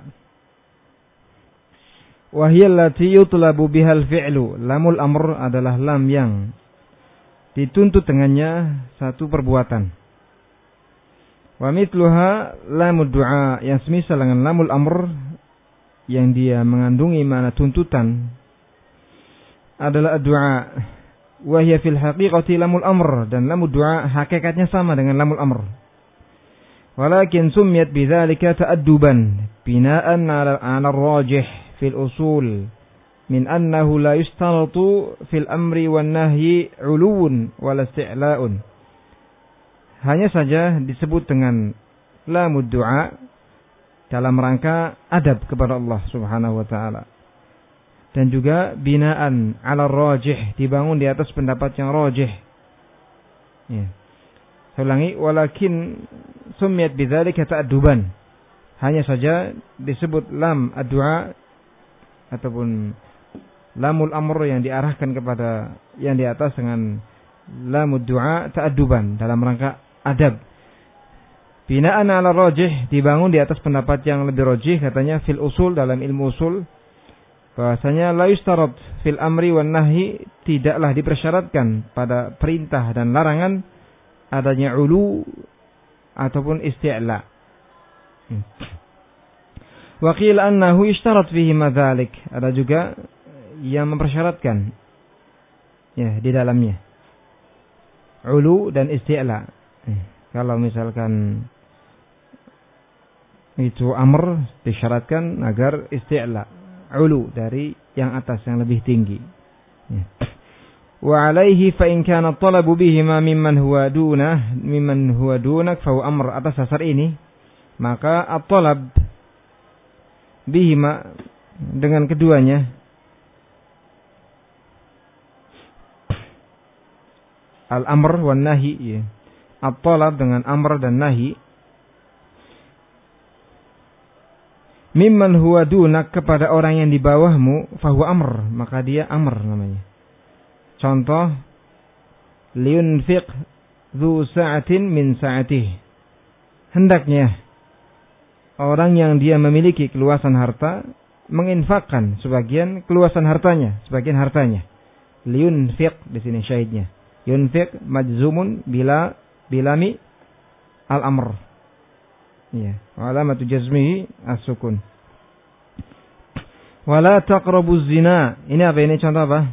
Wa hiya allati yutlabu bihal fi'lu. Lamul amr adalah lam yang dituntut dengannya satu perbuatan. Wa mithluha lamud du'a, yang semisal dengan lamul amr yang dia mengandungi makna tuntutan adalah doa. Wa hiya fil haqiqati lamul amr, dan lamud du'a hakikatnya sama dengan lamul amr. Walakin summiyat bidzalika ta'adduban bina'an 'ala 'ala ar-rajih fil usul min annahu la yustaratu fil amri wan nahyi 'uluun wala isti'la'un. Hanya saja disebut dengan lamud du'a dalam rangka adab kepada Allah Subhanahu wa taala. Dan juga binaan 'ala rajih, dibangun di atas pendapat yang rajih. Ya. Saya ulangi, walakin summiyat bidzalika ta'adduban. Hanya saja disebut lam ad-du'a ataupun lamul amr yang diarahkan kepada yang di atas dengan lamud du'a ta'adduban, dalam rangka adab. Binaan 'ala rajih, dibangun di atas pendapat yang lebih rajih, katanya fil usul, dalam ilmu usul, bahwasanya la yustarat fil amri wan nahyi, tidaklah dipersyaratkan pada perintah dan larangan adanya ulu ataupun isti'la. Wa qila annahu yustarat fihi madzalik, ada juga yang mempersyaratkan ya di dalamnya ulu dan isti'la. Kalau misalkan itu amr, disyaratkan agar isti'la, ulu, dari yang atas, yang lebih tinggi. Wa alaihi fa in kana talabu bihima mimman huwa dunah mimman huwa dunak fa huwa amr. Atas dasar ini maka at-talab bihima, dengan keduanya, al-amr wan nahi, ya. At-talab dengan amr dan nahi, mimman huwa dunak, kepada orang yang di bawahmu, fahuwa amr, maka dia amr namanya. Contoh, liyunfiq dzu sa'atin min sa'atih, hendaknya orang yang dia memiliki keluasan harta menginfakkan sebagian keluasan hartanya, sebagian hartanya. Liyunfiq di sini syahidnya. Yunfiq majzumun bila bilami al-amr. Ya, alamatu jazmihi as-sukun. Wala taqrabuz zina. Ini apa ini, contoh apa?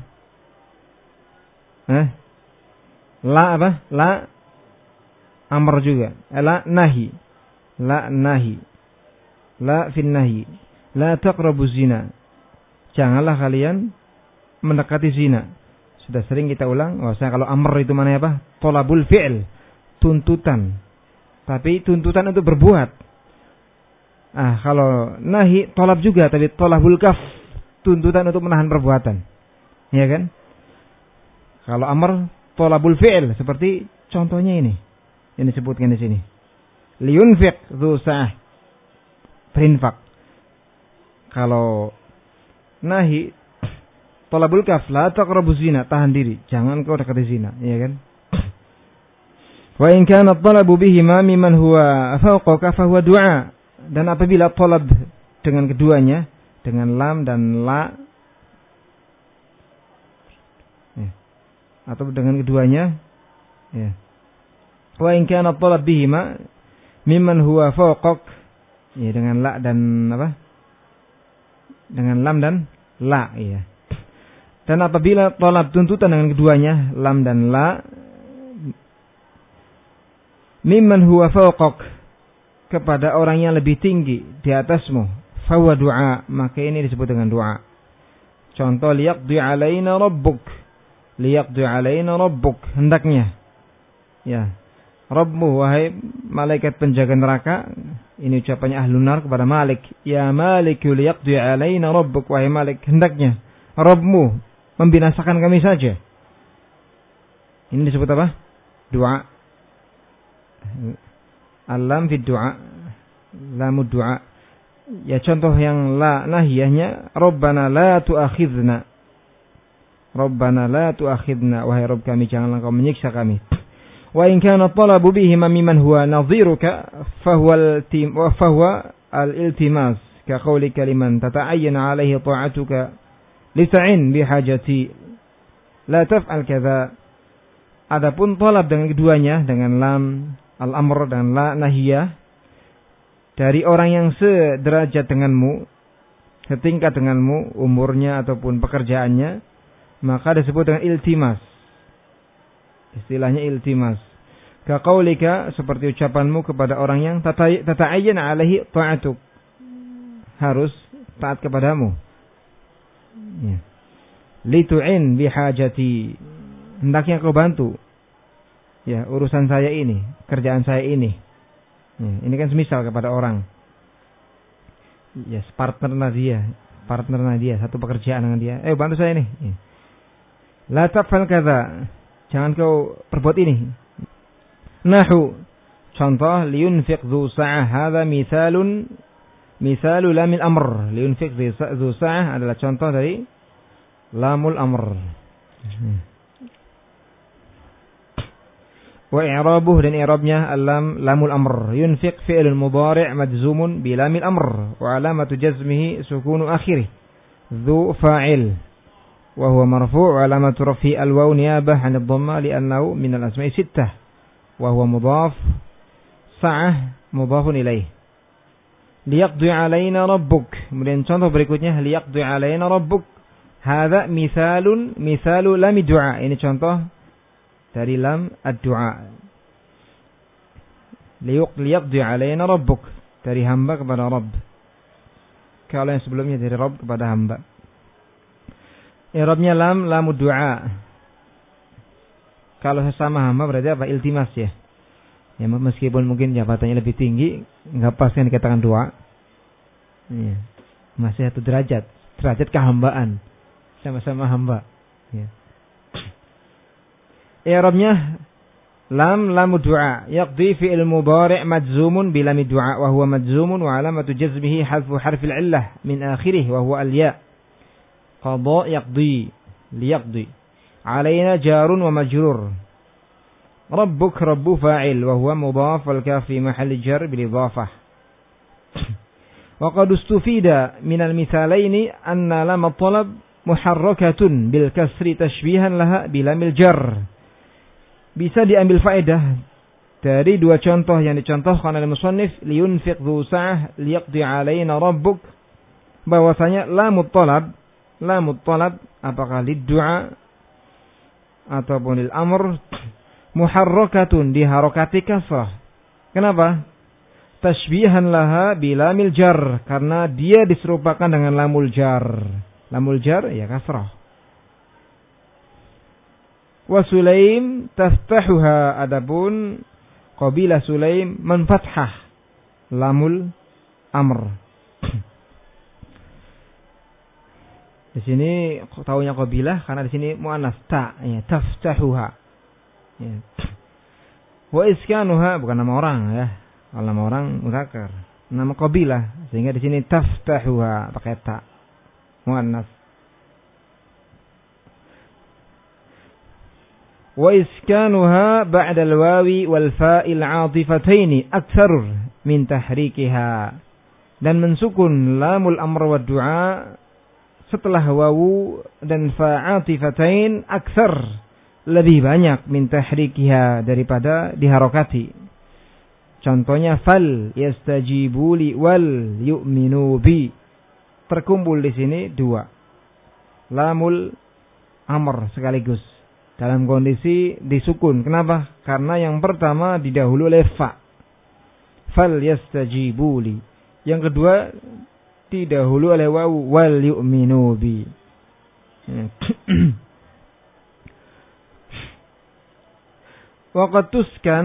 Eh? La apa? La amr juga. Eh, la nahi. La nahi. La fin nahi. La taqrabuz zina. Janganlah kalian mendekati zina. Sudah sering kita ulang, oh, saya kalau amr itu mana apa? Tolabul fi'l, tuntutan. Tapi tuntutan untuk berbuat. Ah, kalau nahi tolab juga, tapi tolabul kaf, tuntutan untuk menahan perbuatan. Ya kan? Kalau amr tolabul fi'l, seperti contohnya ini yang disebutkan di sini. Liyunfiq dzu sa'ah, berinfak. Kalau nahi tolabul kaf, la taqrabuz zina, tahan diri, jangan kau dekati zina, ya kan? Wa in kana talabu bihima mimman huwa fawqaka fa huwa du'a. Dan apabila talab dengan keduanya, dengan lam dan la, ya, atau dengan keduanya, ya. Wa in kana talab bihima mimman huwa fawqak, ya, dengan la dan apa? Dengan lam dan la, ya. Dan apabila talab tuntutan dengan keduanya, lam dan la, mimman huwa fawqak, kepada orang yang lebih tinggi di atasmu, fahuwa du'a, maka ini disebut dengan doa. Contoh, liyaqdi alaina rabbuk, liyaqdi alaina rabbuk, hendaknya, ya, Rabbmu, wahai malaikat penjaga neraka. Ini ucapannya ahlun nar kepada Malik, ya Maliku liyaqdi alaina rabbuk, wahai Malik, hendaknya Rabbmu membinasakan kami saja. Ini disebut apa? Doa. Alam fi doa. Lamud doa. Ya contoh yang la nahiyahnya, Rabbana la tu'akhidna. Rabbana la tu'akhidna. Wahai Rabb kami, janganlah kau menyiksa kami. Wa in kana talabu bihima mimman huwa nadhiruka fahuwa al-tim wa fahuwa al-iltimas ka qaulika liman tata'ayyana 'alaihi ta'atuka lita'in bihajati la taf'al kadza. Adapun talab dengan keduanya, dengan lam al-amr dan la nahiyah, dari orang yang sederajat denganmu, setingkat denganmu umurnya ataupun pekerjaannya, maka disebut dengan iltimas. Istilahnya iltimas. Ka qaulika, seperti ucapanmu kepada orang yang tata'ayyan 'alaihi ta'atuk, harus taat kepadamu. Ya. Litu'in bihajati, hendaknya kau bantu. Ya, urusan saya ini, kerjaan saya ini. Ya, ini kan semisal kepada orang. Ya, yes, partner dia, partner dia, satu pekerjaan dengan dia. Eh, bantu saya ini. Ya. La taf'al kadza, jangan kau perbuat ini. Nahu, contoh, liyunfiq dzu sa'ah, hadza mithalun mithalu lamil amr. Liyunfiq dzu sa'ah adalah contoh dari lamul amr. Wa i'rabuh, dan i'rabnya alam lamul amr. Yunfiq fi'lun mudhari' majzumun bi lamil amr wa alamatu jazmihi sukunu akhirih. Dzu fa'il wa huwa marfu' wa alamatu raf'i al-waw niyabah 'an ad-dhamma li'annahu min al-asma'i sittah wa huwa mudhaf. Sa'ah mudhafun ilaih. Liyaqdi 'alaina rabbuk. Kemudian contoh berikutnya, liyaqdi 'alaina rabbuk. Hadza mithalun mithalu lam du'a. Ini contoh dari lam ad-du'a. Liyaqdi 'alaina rabbuk, dari hamba kepada Rabb. Kalau yang sebelumnya dari Rabb kepada hamba. I'rabnya lam lamud du'a. Kalau sesama hamba berarti apa? Iltimas ya. Ya, meskipun mungkin jabatannya lebih tinggi, enggak pas kan dikatakan doa. Ya. Masih satu derajat, derajat kehambaan. Sama-sama hamba. Ya. I'rabnya lam lamud du'a, yaqdi fi'il mudhari' majzumun bi lamid du'a wa huwa majzumun wa alamatu jazmihi hadfu harfil 'illah min akhirih wa huwa al-ya. Qada yaqdi, liyaqdi. 'alaina jarun wa majrur. Rabbuk rabbu fa'il wa huwa mudhaf wal kaf fi mahalli jar bil idhafah. Wa qad ustufida min al-mithalaini anna lam at-talab muharrakatun bil kasri tashbihan laha bi lamil jar. Bisa diambil faedah dari dua contoh yang dicontohkan oleh musannif, liyunfiq dzu sa'ah liyaqdi 'alaina rabbuk, bahwasanya lamut talab, lamut talab apakah lid du'a ataupun lil amr, muharrakatun, diharokati kasrah. Kenapa? Tashbihan laha bi lamil jar, karena dia diserupakan dengan lamul jar. Lamul jar ya kasrah. Wa Sulaim taftahuha, adapun qabilah Sulaim menfathah lamul amr. Di sini taunya qabilah karena di sini muannas ta, ya, taftahuha. Ya. Wa iskanuha, bukan nama orang ya. Kalau nama orang muzakkar, nama qabilah, sehingga di sini taftahuha pakai ta, muannas. Wa iskanuha ba'da al-wawi wal fa'il 'atifataini aktsar min tahrikiha, dan mensukun lamul amr wa du'a setelah wawu dan fa 'atifatain aktsar, lebih banyak min tahrikiha, daripada diharokati. Contohnya fal yastajibu li wal yu'minu bi, terkumpul di sini dua lamul amr sekaligus dalam kondisi disukun. Kenapa? Karena yang pertama didahului oleh fa, fal yastajibu li. Yang kedua didahului oleh wawu, wal yu'minu bi. Waqad tuskan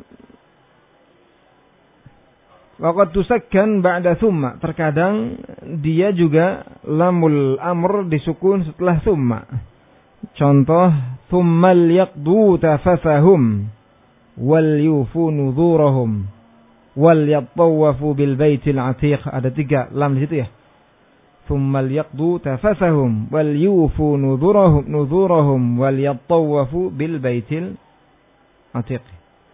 waqad tusakkan ba'da thumma, terkadang dia juga lamul amr disukun setelah thumma. Contoh thumma liyaqdu tafathahum wal yufu nuzurahum wal yattawafu bil baitil atiq. Ada tiga lam di situ ya. Thumma liyaqdu tafathahum wal yufu nuzurahum nuzurahum wal yattawafu bil baitil atiq.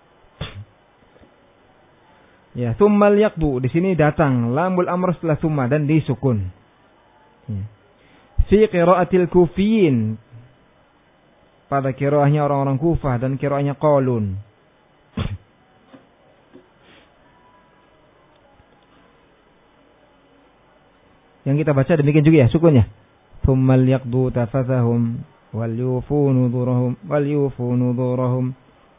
Ya, thumma liyaqdu di sini datang lamul amr setelah thumma dan disukun. Ya. Fi qiraatil kufiyin, pada qiraahnya orang-orang Kufah dan qiraahnya Qalun. Yang kita baca demikian juga ya sukunnya. Thumma liyaqdu tafathahum wal yufu nuzurahum wal yufu nuzurahum.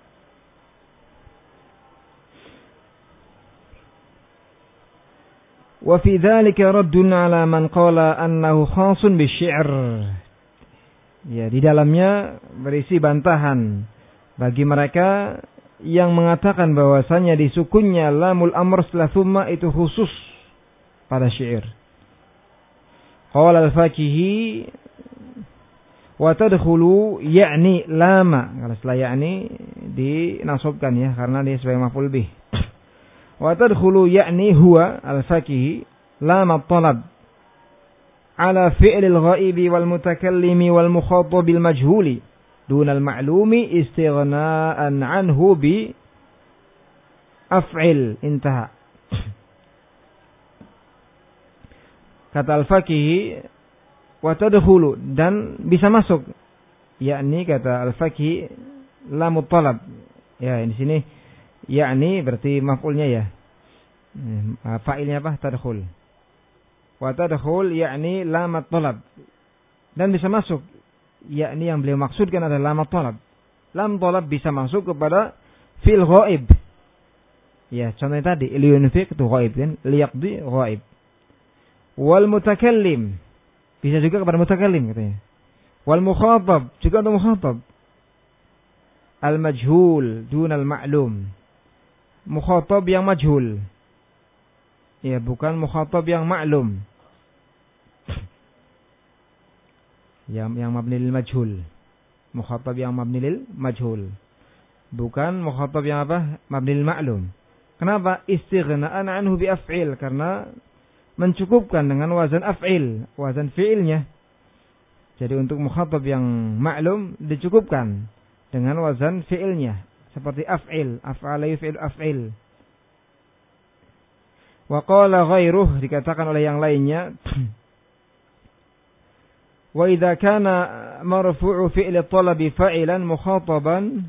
Wa fi dzalika raddun 'ala man qala annahu khasun bisyi'r. Ya, di dalamnya berisi bantahan bagi mereka yang mengatakan bahwasanya disukunnya lamul amr setelah thumma itu khusus pada syair. Qala al-Fakihi wa tadkhulu ya'ni lama. Kalau setelah ya'ni dinasabkan ya karena dia sebagai maf'ul bih. Wa tadkhulu ya'ni huwa al-Fakihi lam at-talab ala fi'l al-ghaibi wal mutakallimi wal mukhatab bil majhuli dun al-ma'lumi istighna'an anhu bi af'il. Intaha. Kata al-Fakihi wa tadkhulu dan bisa masuk, yakni kata al-Fakihi lam at-talab. Ya, di sini yakni berarti maf'ulnya ya. Fa'ilnya apa? Tadkhul. Wa tadkhul yakni lam at-talab. Dan bisa masuk, yakni yang beliau maksudkan adalah lam at-talab. Lam talab bisa masuk kepada fil ghaib. Ya, contohnya tadi liyunfiq itu ghaib kan, liyaqdi ghaib. Wal mutakallim bisa juga kepada mutakallim katanya. Wal mukhatab juga untuk mukhatab. Al majhul dun al ma'lum. Mukhatab yang majhul. Ya, bukan mukhatab yang ma'lum. Yang yang mabni lil majhul. Mukhatab yang mabni lil majhul. Bukan mukhatab yang apa? Mabni lil ma'lum. Kenapa? Istighna'an anhu bi af'il, karena mencukupkan dengan wazan af'il, wazan fi'ilnya. Jadi untuk mukhatab yang ma'lum dicukupkan dengan wazan fi'ilnya seperti af'il, af'ala yuf'il af'il. Wa qala ghairuh, dikatakan oleh yang lainnya, wa idza kana marfu'u fi'l talabi fa'ilan mukhataban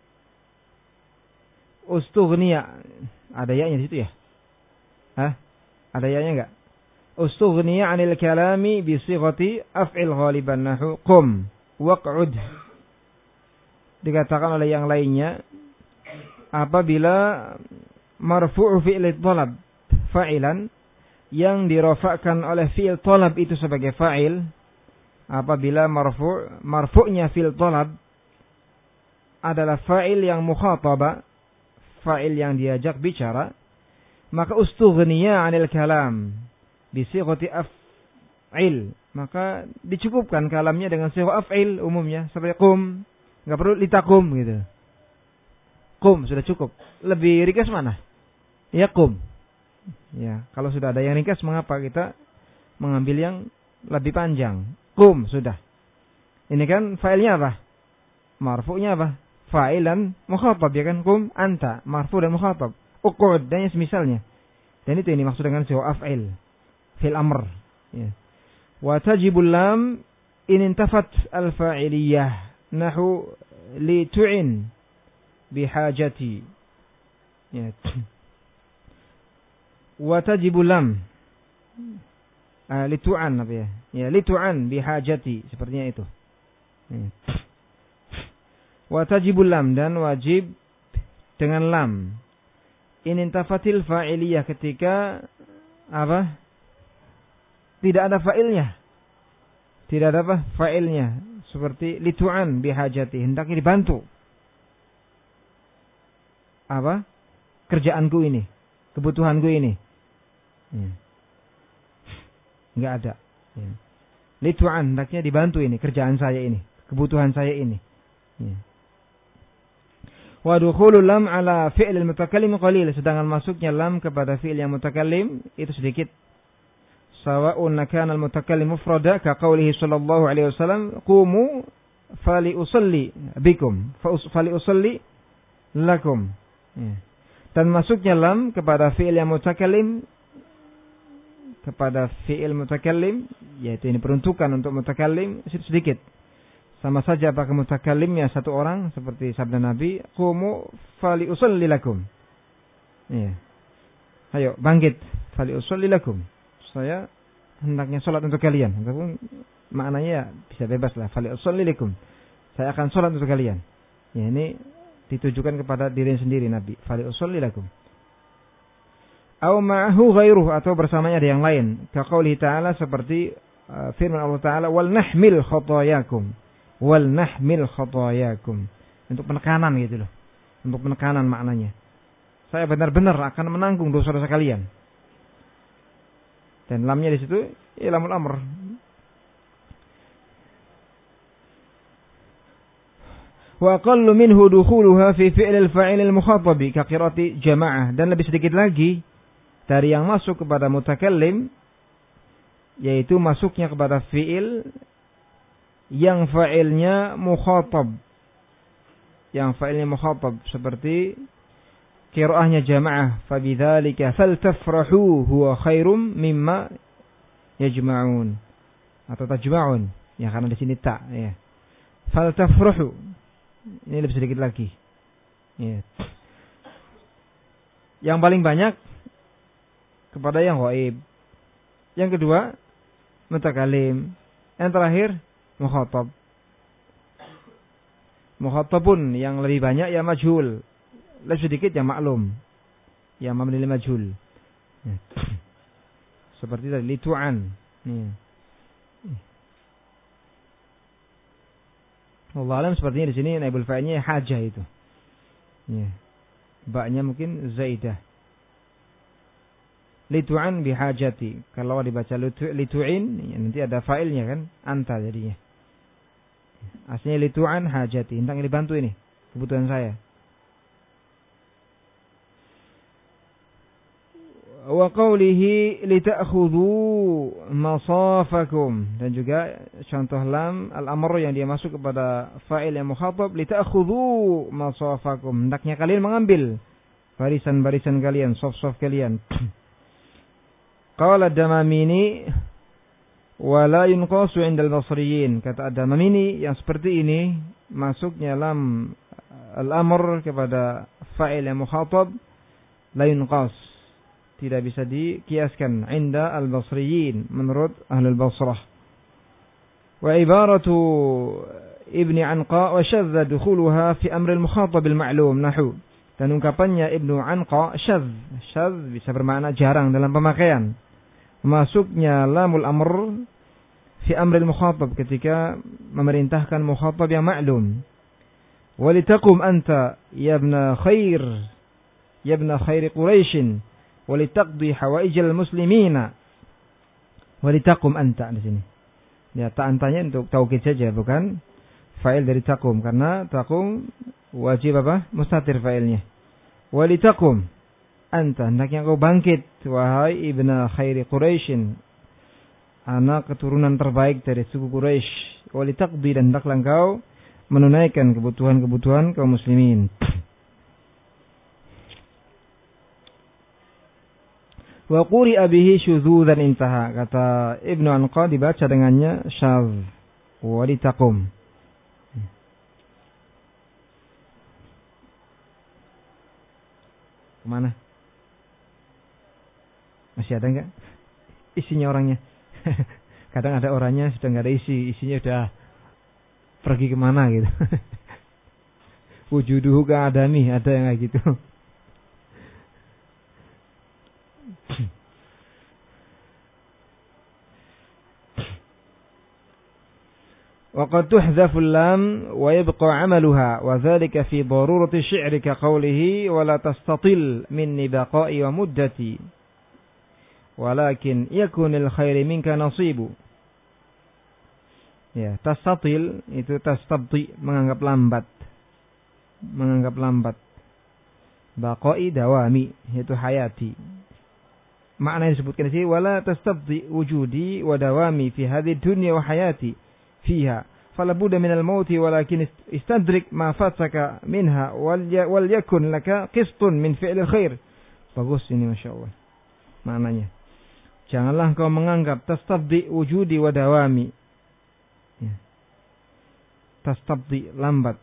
ustughniya. Ada ya-nya di situ ya? Hah? Ada ya-nya enggak? Ustughniya 'anil kalami bi sighati af'il ghaliban nahu qum waq'ud. Dikatakan oleh yang lainnya, apabila marfu'u fi'il talab fa'ilan, yang dirafa'kan oleh fi'il talab itu sebagai fa'il, apabila marfu' marfu'nya fi'il talab adalah fa'il yang mukhataba, fa'il yang diajak bicara, maka ustughniya 'anil kalam bi sighati af'il, maka dicukupkan kalamnya dengan sighah af'il umumnya seperti qum, enggak perlu litakum gitu. Qum sudah cukup. Lebih ringkas mana? Ya qum. Ya, kalau sudah ada yang ringkas, mengapa kita mengambil yang lebih panjang? Qum sudah. Ini kan fa'ilnya apa? Marfu'nya apa? Fa'ilan mukhatab ya kan? Qum anta, marfu' dan mukhatab. Uqud dan semisalnya. Dan itu ini maksud dengan sighah af'il fil amr. Ya. Wa tajibul lam in intafat al-fa'iliyah nahu li tu'in bihajati. Ya. Wa tajibul lam uh, li tu'an apa ya? Ya, li tu'an bihajati, sepertinya itu. Ya. Wa tajibul lam, dan wajib dengan lam. In intafatil fa'iliyah, ketika apa? Tidak ada fa'ilnya. Tidak ada apa? Fa'ilnya. Seperti litu'an bihajati, hendaknya dibantu. Apa? Kerjaanku ini, kebutuhanku ini. Ya. Enggak ada. Ya. Litu'an, hendaknya dibantu ini, kerjaan saya ini, kebutuhan saya ini. Ya. Wa dukhulul lam ala fi'lil mutakallim qalil, sedangkan masuknya lam kepada fi'il yang mutakallim itu sedikit. Sawa'un kana al-mutakallim mufrada ka qoulihi sallallahu alaihi wasallam qumu fali usalli bikum fali usalli lakum. Ya. Dan masuknya lam kepada fi'il yang mutakallim kepada fi'il mutakallim, yaitu ini peruntukan untuk mutakallim sedikit. Sama saja apakah mutakallimnya satu orang seperti sabda Nabi, qumu fali usalli lakum. Ya. Ayo bangkit fali usalli lakum. Saya hendaknya salat untuk kalian. Ataupun maknanya bisa bebas lah, fali usalli lakum. Saya akan salat untuk kalian. Ya, ini ditujukan kepada diri sendiri Nabi, fali usalli lakum. Au ma'ahu ghairuhu, atau bersamanya ada yang lain. Ka qouli ta'ala, seperti uh, firman Allah Ta'ala, wal nahmil khotayakum. Wal nahmil khotayakum. Untuk penekanan gitu loh. Untuk penekanan maknanya. Saya benar-benar akan menanggung dosa-dosa kalian. Dan lamnya di situ ya lamul amr. Wa aqallu minhu dukhuluha fi fi'lil fa'ilil mukhatabi ka qira'ati jama'ah, dan lebih sedikit lagi dari yang masuk kepada mutakallim, yaitu masuknya kepada fi'il yang fa'ilnya mukhatab, yang fa'ilnya mukhatab, seperti qiraahnya jamaah, fabidzalika faltafrahu huwa khairum mimma yajma'un, atau tajma'un, ya karena di sini ta, ya. Faltafrahu ini lebih sedikit lagi, ya. Yang paling banyak kepada yang ghaib, yang kedua mutakallim, yang terakhir mukhatab. Mukhatabun yang lebih banyak ya majhul, lebih sedikit ya maklum, ya mabni lil majhul. Ya. Seperti tadi litu'an. Ya. Allah alam sepertinya di sini naibul fa'ilnya hajah itu. Ya. Ba-nya mungkin zaidah. Litu'an bihajati. Kalau dibaca litu'in, ya nanti ada fa'ilnya kan, anta jadinya. Aslinya litu'an hajati. Hendak dibantu ini kebutuhan saya. Wa qawlihi lita'khudhu masafakum, dan juga contoh lam al-amr yang dia masuk kepada fa'il yang mukhatab, lita'khudhu masafakum, hendaknya kalian mengambil barisan-barisan kalian, saf-saf kalian. Qala ad-Damamini wa la yunqasu 'inda al-Basriyin, kata ad-Damamini yang seperti ini masuknya lam al-amr kepada fa'il yang mukhatab la yunqas, tidak bisa dikiaskan 'inda al-Basriyin, menurut Ahlul Basrah. Wa ibaratu Ibni Anqa wa syadza dukhuluha fi amri al-mukhatab al-ma'lum nahu, dan ungkapannya Ibnu Anqa syadz, syadz bisa bermakna jarang dalam pemakaian. Masuknya lamul amr fi amri al-mukhatab ketika memerintahkan mukhatab yang ma'lum. Walitakum anta ya ibna khair ya ibna khairi Quraisy walitaqdi hawaijal muslimina. Walitakum anta di sini. Ya, ta antanya untuk taukid saja, bukan fa'il dari takum, karena takum wajib apa? Mustatir fa'ilnya. Walitakum anta, hendaknya kau bangkit wahai ibna khairi Quraisy, anak keturunan terbaik dari suku Quraisy. Walitaqdi, dan hendaklah engkau menunaikan kebutuhan-kebutuhan kaum muslimin. Wa quri'a bihi syudzuzan intaha, kata Ibnu Anqa dibaca dengannya syadz. Walitakum. Kemana? Masih ada enggak isinya orangnya? Kadang ada orangnya sudah enggak ada isi, isinya udah pergi kemana gitu. Wujuduhu ka'adami, ada yang kayak gitu. وقد تحذف اللام ويبقى عملها وذلك في ضرورة الشعر كقوله ولا تستطل مني بقائي ومدتي ولكن يكون الخير منك نصيب. Ya, tastatil itu tastabti, menganggap lambat. Menganggap lambat. Baqai dawami, yaitu hayati. Makna yang disebutkan di sini wala tastabti wujudi wa dawami fi hadhihi dunya wa hayati fiha. Fala budda min al-maut walakin istadrik ma fataka minha wal yakun laka qistun min fi'l al-khair. Bagus ini masyaallah. Maknanya. Janganlah kau menganggap tastabdi wujudi wa dawami. Ya. Tastabdi lambat.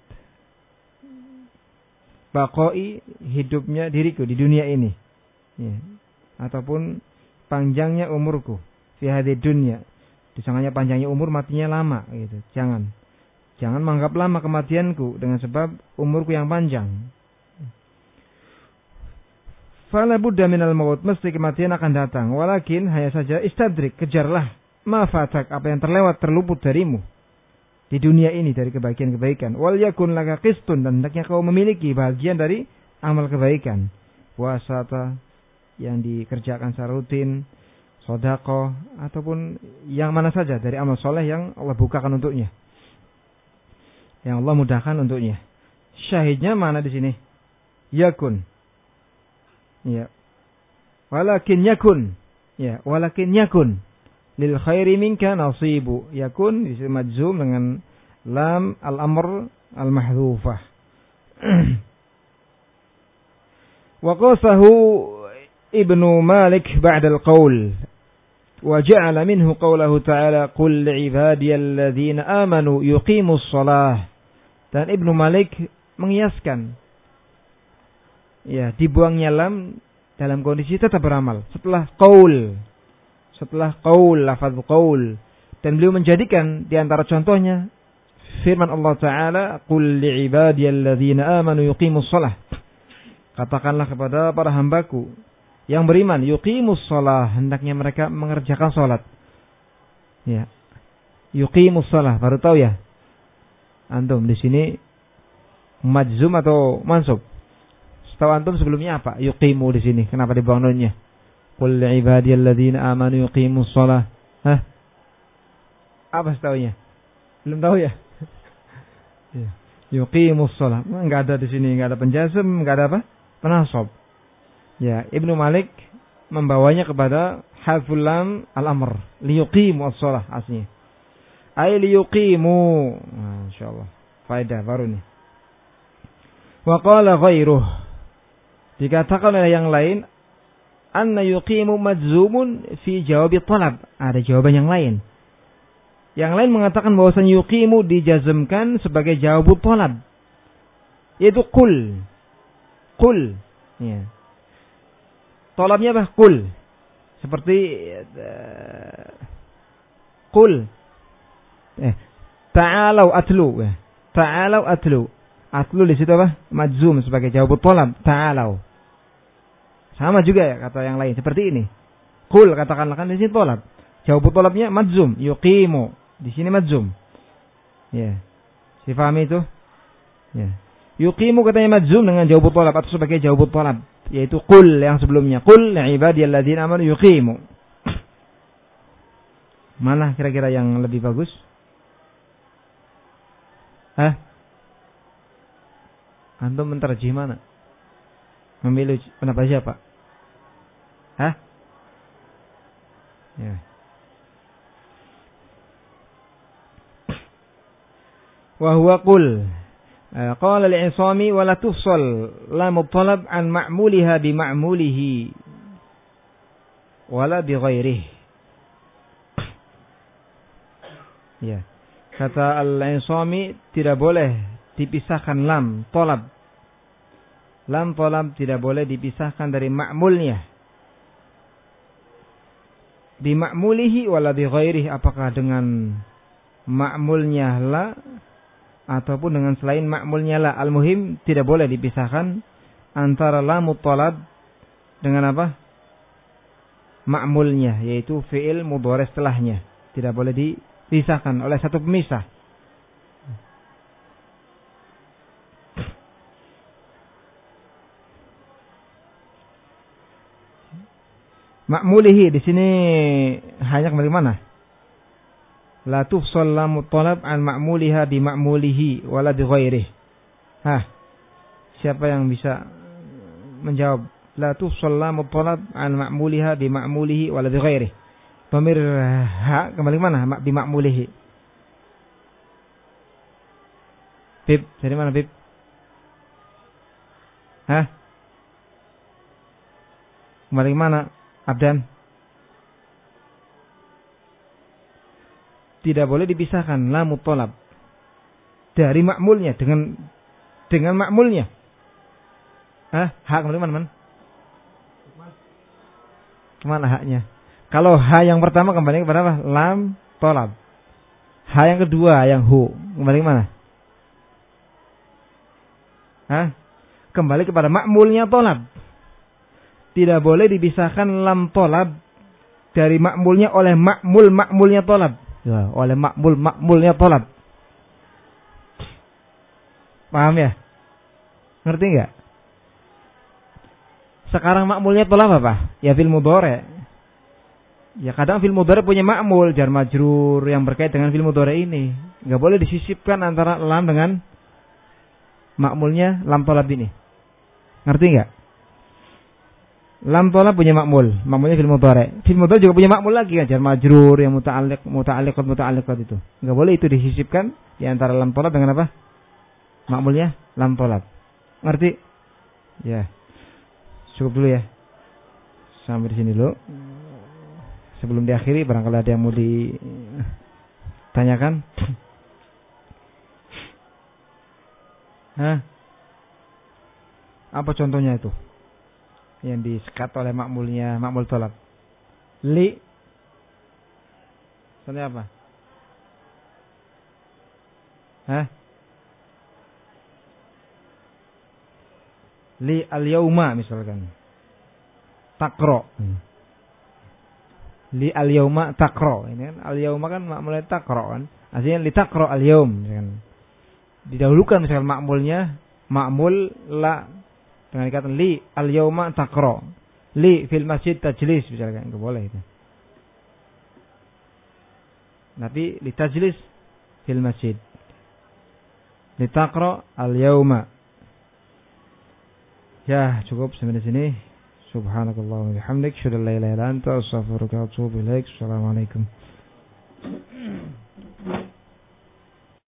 Baqai hidupnya diriku di dunia ini. Ya. Ataupun panjangnya umurku fi hadhihi dunya. Disangkanya panjangnya umur matinya lama gitu. Jangan. Jangan menganggap lama kematianku dengan sebab umurku yang panjang. Fala budda minal maut, mesti kematian akan datang. Walakin hanya saja istadrik, kejarlah ma fatak, apa yang terlewat terluput darimu di dunia ini dari kebaikan-kebaikan. Wal yakun laka qistun, dan hendaknya kau memiliki bagian dari amal kebaikan. Puasa yang dikerjakan secara rutin, sedekah ataupun yang mana saja dari amal soleh yang Allah bukakan untuknya, yang Allah mudahkan untuknya. Syahidnya mana di sini? Yakun. Ya. Walakin yakun. Ya, walakin yakun. Lil khairi minka nasibu. Yakun disebut majzum dengan lam al-amr al-mahdhufah. Wa qasahu Ibnu Malik ba'da al-qaul. Wa ja'ala minhu qawlahu ta'ala qul li'ibadiyalladzina amanu yuqimus shalah. Dan Ibnu Malik mengiaskan, ya, dibuangnya lam dalam kondisi tetap beramal setelah qaul, setelah qaul, lafaz qaul, dan beliau menjadikan di antara contohnya firman Allah Taala, "Qul li'ibadiyalladzina amanu yuqimus shalah." Katakanlah kepada para hambaku yang beriman, yuqimus shalah, hendaknya mereka mengerjakan salat. Ya. Yuqimus shalah, baru tahu ya? Antum di sini majzum atau mansub? Setahu antum sebelumnya apa? Yuqimu di sini. Kenapa dibuang nunnya? Qul li'ibadiyalladzina amanu yuqimus shalah. Hah? Apa setahunya? Belum tahu ya? Ya. Yuqimus shalah. Enggak ada di sini, enggak ada penjazm, enggak ada apa? Penasab. Ya, Ibnu Malik membawanya kepada harful lam al-amr, liyuqimu as-shalah aslinya. Ai liyuqimu. Masyaallah. Faedah baru nih. Wa qala ghairuh. Dikatakan oleh yang lain, anna yuqimu majzumun fi jawab talab. Ada jawaban yang lain. Yang lain mengatakan bahwasanya yuqimu dijazmkan sebagai jawab talab. Yaitu qul. Qul. Ya. Talabnya apa? Qul. Seperti uh, qul. Eh, ta'alau atlu. Eh, ta'alau atlu. Atlu di situ apa? Majzum sebagai jawab talab. Ta'alau. Sama juga ya kata yang lain. Seperti ini. Qul, katakanlah, kan di sini talab. Jawab talabnya majzum. Yuqimu. Di sini majzum. Ya. Si pahami itu? Ya. Yuqimu katanya majzum dengan jawab talab atau sebagai jawab talab, yaitu qul yang sebelumnya. Qul li'ibadiyalladzina amanu yuqimu. Mana kira-kira yang lebih bagus? Hah? Antum menterjih mana? Memilih pendapat siapa? Hah? Ya. Wa huwa qul. Qala al-'Isami wa la tufsal lam talab an ma'muliha bi ma'mulihi wala bi ghairihi. Ya. Kata al-'Isami tidak boleh dipisahkan lam talab. Lam talab tidak boleh dipisahkan dari ma'mulnya. Bi ma'mulihi wala bi ghairihi, apakah dengan ma'mulnya la ataupun dengan selain ma'mulnya la. Al-muhim tidak boleh dipisahkan antara lam talab dengan apa? Ma'mulnya, yaitu fi'il mudhari setelahnya. Tidak boleh dipisahkan oleh satu pemisah. Ma'mulihi di sini hanya kembali mana? La tufsal lamut talab an ma'muliha bi ma'mulihi wala bi ghairihi. Hah. Siapa yang bisa menjawab? La tufsal lamut talab an ma'muliha bi ma'mulihi wala bi ghairihi. Dhamir ha kembali mana? Bi ma'mulihi. Bib, dari mana Bib? Hah? Kembali mana? Abdan? Tidak boleh dipisahkan lamut talab dari ma'mulnya dengan dengan ma'mulnya. Hah? Hak kembali mana, man? Kemana haknya? Kalau ha yang pertama kembali kepada apa? Lam talab. Ha yang kedua yang hu kembali mana? Hah? Kembali kepada ma'mulnya talab. Tidak boleh dipisahkan lam talab dari ma'mulnya oleh ma'mul ma'mulnya talab. Ya, oleh ma'mul ma'mulnya talab. Paham ya? Ngerti enggak? Sekarang ma'mulnya talab apa? Ya fil mudhari'. Ya kadang fil mudhari' punya ma'mul jar majrur yang berkait dengan fil mudhari' ini. Enggak boleh disisipkan antara lam dengan makmulnya lam talab ini. Ngerti enggak? Lam talab punya makmul, makmulnya fil mudhari'. Fil mudhari' juga punya makmul lagi kan, jar majrur yang muta'alliq, muta'alliqat, muta'alliqat itu. Enggak boleh itu disisipkan di antara lam talab dengan apa? Makmulnya lam talab. Ngerti? Ya. Cukup dulu ya. Sampai di sini dulu. Sebelum diakhiri barangkali ada yang mau ditanyakan. Hah? Apa contohnya itu? Yang disekat oleh makmulnya, makmul talab. Li. Contohnya apa? Hah? Li al-yauma misalkan. Takro. Li al-yauma takro. Ini kan al-yauma kan makmulnya takro kan. Artinya li takro al-yaum misalkan. Didahulukan misalkan makmulnya makmul la dengan dikatakan li al-yauma taqra, li fil masjid tajlis misalkan, enggak boleh itu. Tapi li tajlis fil masjid, li taqra al-yauma. Ya, cukup sampai di sini. Subhanakallah wa bihamdik, asyhadu an la ilaha illa anta, astaghfiruka wa atubu ilaik. Assalamualaikum.